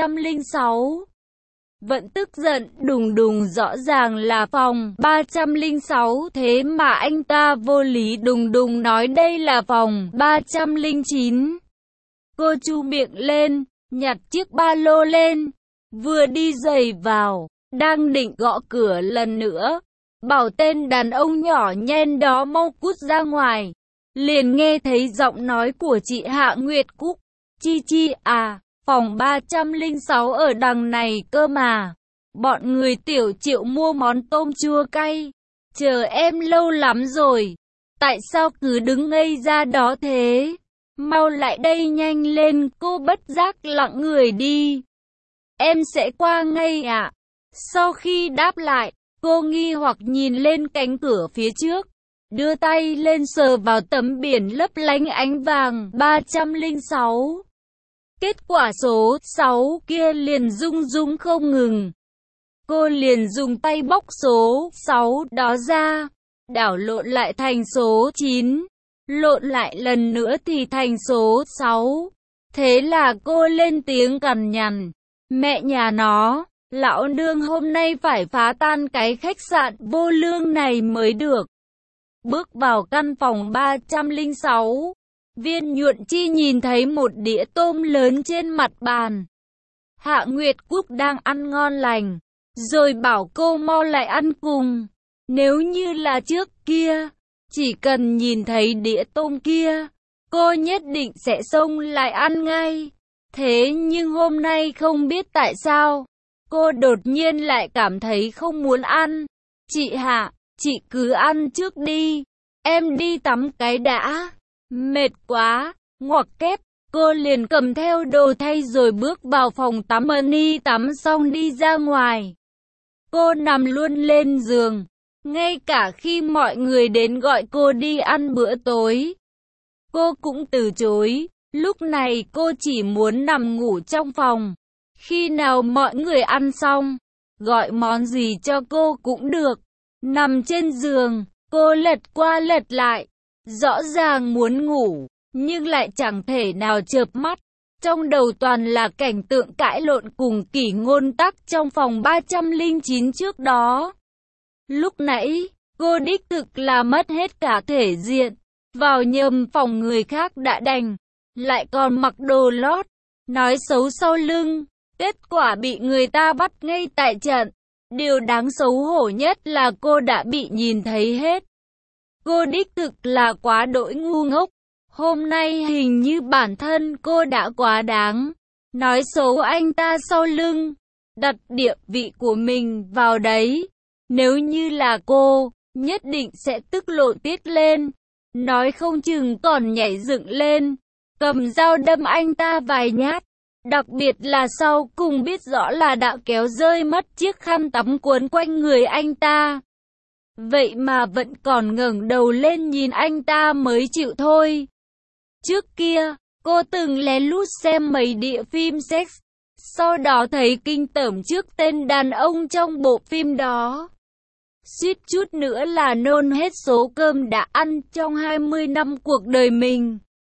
306. Vẫn tức giận đùng đùng, rõ ràng là phòng 306, thế mà anh ta vô lý đùng đùng nói đây là phòng 309. Cô chu miệng lên, nhặt chiếc ba lô lên, vừa đi giày vào, đang định gõ cửa lần nữa, bảo tên đàn ông nhỏ nhen đó mau cút ra ngoài. Liền nghe thấy giọng nói của chị Hạ Nguyệt Cúc. Chi Chi à, phòng 306 ở đằng này cơ mà. Bọn người Tiểu Triệu mua món tôm chua cay, chờ em lâu lắm rồi. Tại sao cứ đứng ngây ra đó thế? Mau lại đây nhanh lên. Cô bất giác lặng người đi. Em sẽ qua ngay ạ. Sau khi đáp lại, cô nghi hoặc nhìn lên cánh cửa phía trước, đưa tay lên sờ vào tấm biển lấp lánh ánh vàng 306. Kết quả số 6 kia liền rung rung không ngừng. Cô liền dùng tay bóc số 6 đó ra, đảo lộn lại thành số 9, lộn lại lần nữa thì thành số 6. Thế là cô lên tiếng cằn nhằn. Mẹ nhà nó, lão nương hôm nay phải phá tan cái khách sạn vô lương này mới được. Bước vào căn phòng 306. Viên Nhuận Chi nhìn thấy một đĩa tôm lớn trên mặt bàn. Hạ Nguyệt Cúc đang ăn ngon lành, rồi bảo cô mau lại ăn cùng. Nếu như là trước kia, chỉ cần nhìn thấy đĩa tôm kia, cô nhất định sẽ xông lại ăn ngay. Thế nhưng hôm nay không biết tại sao, cô đột nhiên lại cảm thấy không muốn ăn. Chị Hạ, chị cứ ăn trước đi, em đi tắm cái đã. Mệt quá, ngoặc kép, cô liền cầm theo đồ thay rồi bước vào phòng tắm. Mani tắm xong đi ra ngoài. Cô nằm luôn lên giường, ngay cả khi mọi người đến gọi cô đi ăn bữa tối, cô cũng từ chối. Lúc này cô chỉ muốn nằm ngủ trong phòng. Khi nào mọi người ăn xong, gọi món gì cho cô cũng được. Nằm trên giường, cô lật qua lật lại. Rõ ràng muốn ngủ, nhưng lại chẳng thể nào chợp mắt. Trong đầu toàn là cảnh tượng cãi lộn cùng Kỷ Ngôn Tắc trong phòng 309 trước đó. Lúc nãy, cô đích thực là mất hết cả thể diện. Vào nhầm phòng người khác đã đành, lại còn mặc đồ lót, nói xấu sau lưng. Kết quả bị người ta bắt ngay tại trận. Điều đáng xấu hổ nhất là cô đã bị nhìn thấy hết. Cô đích thực là quá đỗi ngu ngốc. Hôm nay hình như bản thân cô đã quá đáng, nói xấu anh ta sau lưng, đặt địa vị của mình vào đấy. Nếu như là cô, nhất định sẽ tức lộ tiết lên. nói không chừng còn nhảy dựng lên, cầm dao đâm anh ta vài nhát. Đặc biệt là sau cùng biết rõ là đã kéo rơi mất chiếc khăn tắm cuốn quanh người anh ta. Vậy mà vẫn còn ngẩng đầu lên nhìn anh ta mới chịu thôi. Trước kia, cô từng lén lút xem mấy địa phim sex, sau đó thấy kinh tởm trước tên đàn ông trong bộ phim đó. Suýt chút nữa là nôn hết số cơm đã ăn trong 20 năm cuộc đời mình.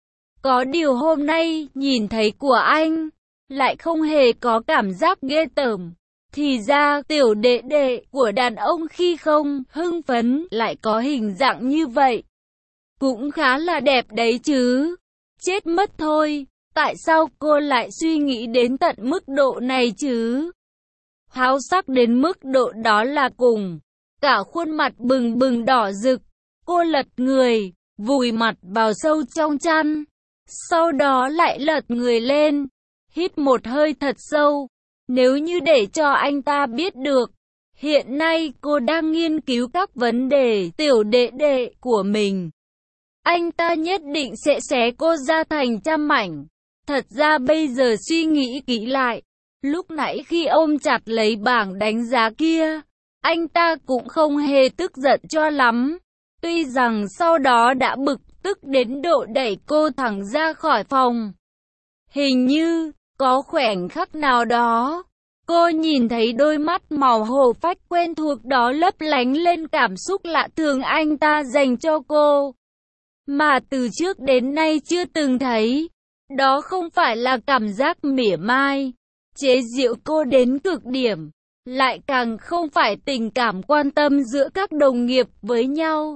Có điều hôm nay, nhìn thấy của anh, lại không hề có cảm giác ghê tởm. Thì ra, tiểu đệ đệ của đàn ông khi không hưng phấn lại có hình dạng như vậy. Cũng khá là đẹp đấy chứ. Chết mất thôi, tại sao cô lại suy nghĩ đến tận mức độ này chứ? Háo sắc đến mức độ đó là cùng. Cả khuôn mặt bừng bừng đỏ rực. Cô lật người, vùi mặt vào sâu trong chăn. Sau đó lại lật người lên, hít một hơi thật sâu. Nếu như để cho anh ta biết được, hiện nay cô đang nghiên cứu các vấn đề tiểu đệ đệ của mình, anh ta nhất định sẽ xé cô ra thành trăm mảnh. Thật ra bây giờ suy nghĩ kỹ lại, lúc nãy khi ôm chặt lấy bảng đánh giá kia, anh ta cũng không hề tức giận cho lắm. Tuy rằng sau đó đã bực tức đến độ đẩy cô thẳng ra khỏi phòng. Hình như, có khoảnh khắc nào đó, cô nhìn thấy đôi mắt màu hổ phách quen thuộc đó lấp lánh lên cảm xúc lạ thường anh ta dành cho cô, mà từ trước đến nay chưa từng thấy. Đó không phải là cảm giác mỉa mai, chế giễu cô đến cực điểm, lại càng không phải tình cảm quan tâm giữa các đồng nghiệp với nhau,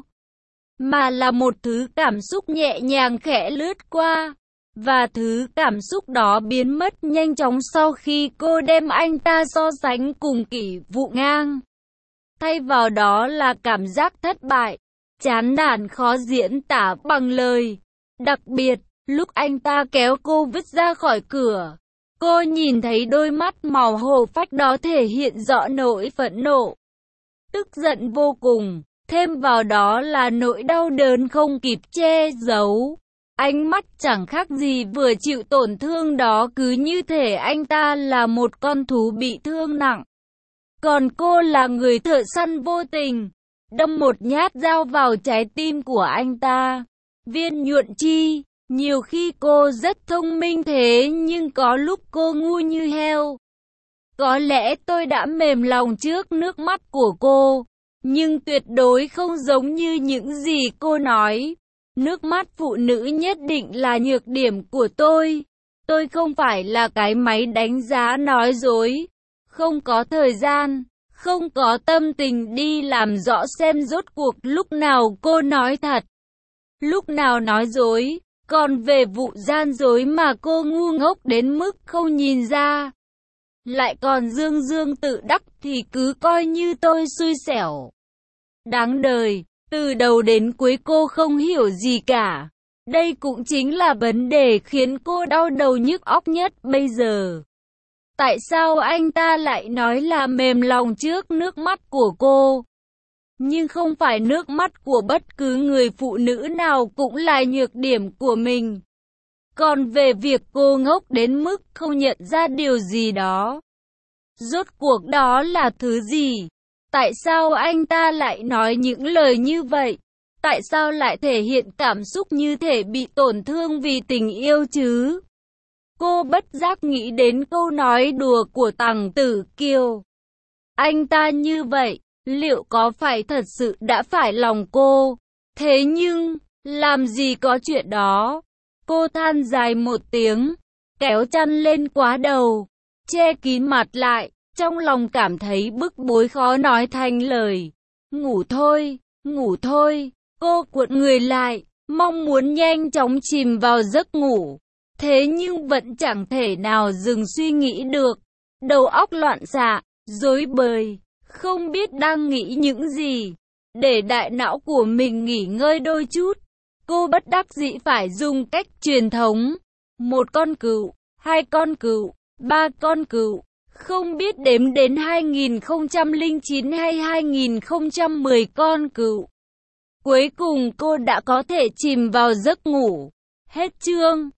mà là một thứ cảm xúc nhẹ nhàng khẽ lướt qua. Và thứ cảm xúc đó biến mất nhanh chóng sau khi cô đem anh ta so sánh cùng Kỷ Vụ Ngang. Thay vào đó là cảm giác thất bại, chán nản khó diễn tả bằng lời. Đặc biệt, lúc anh ta kéo cô vứt ra khỏi cửa, cô nhìn thấy đôi mắt màu hổ phách đó thể hiện rõ nỗi phẫn nộ, tức giận vô cùng, thêm vào đó là nỗi đau đớn không kịp che giấu. Ánh mắt chẳng khác gì vừa chịu tổn thương đó, cứ như thể anh ta là một con thú bị thương nặng. Còn cô là người thợ săn vô tình, đâm một nhát dao vào trái tim của anh ta. Viên Nhuận Chi, nhiều khi cô rất thông minh thế nhưng có lúc cô ngu như heo. Có lẽ tôi đã mềm lòng trước nước mắt của cô, nhưng tuyệt đối không giống như những gì cô nói. Nước mắt phụ nữ nhất định là nhược điểm của tôi. Tôi không phải là cái máy đánh giá nói dối. Không có thời gian, không có tâm tình đi làm rõ xem rốt cuộc lúc nào cô nói thật, lúc nào nói dối. Còn về vụ gian dối mà cô ngu ngốc đến mức không nhìn ra, lại còn dương dương tự đắc thì cứ coi như tôi xui xẻo. Đáng đời. Từ đầu đến cuối cô không hiểu gì cả. Đây cũng chính là vấn đề khiến cô đau đầu nhức óc nhất bây giờ. Tại sao anh ta lại nói là mềm lòng trước nước mắt của cô? Nhưng không phải nước mắt của bất cứ người phụ nữ nào cũng là nhược điểm của mình. Còn về việc cô ngốc đến mức không nhận ra điều gì đó, rốt cuộc đó là thứ gì? Tại sao anh ta lại nói những lời như vậy? Tại sao lại thể hiện cảm xúc như thể bị tổn thương vì tình yêu chứ? Cô bất giác nghĩ đến câu nói đùa của Tằng Tử Kiều. Anh ta như vậy, liệu có phải thật sự đã phải lòng cô? Thế nhưng, làm gì có chuyện đó? Cô than dài một tiếng, kéo chăn lên quá đầu, che kín mặt lại. Trong lòng cảm thấy bức bối khó nói thành lời. Ngủ thôi, ngủ thôi. Cô cuộn người lại, mong muốn nhanh chóng chìm vào giấc ngủ. Thế nhưng vẫn chẳng thể nào dừng suy nghĩ được. Đầu óc loạn xạ, rối bời, không biết đang nghĩ những gì. Để đại não của mình nghỉ ngơi đôi chút, cô bất đắc dĩ phải dùng cách truyền thống. Một con cừu, hai con cừu, ba con cừu. Không biết đếm đến 2009 hay 2010 con cừu. Cuối cùng cô đã có thể chìm vào giấc ngủ. Hết chương.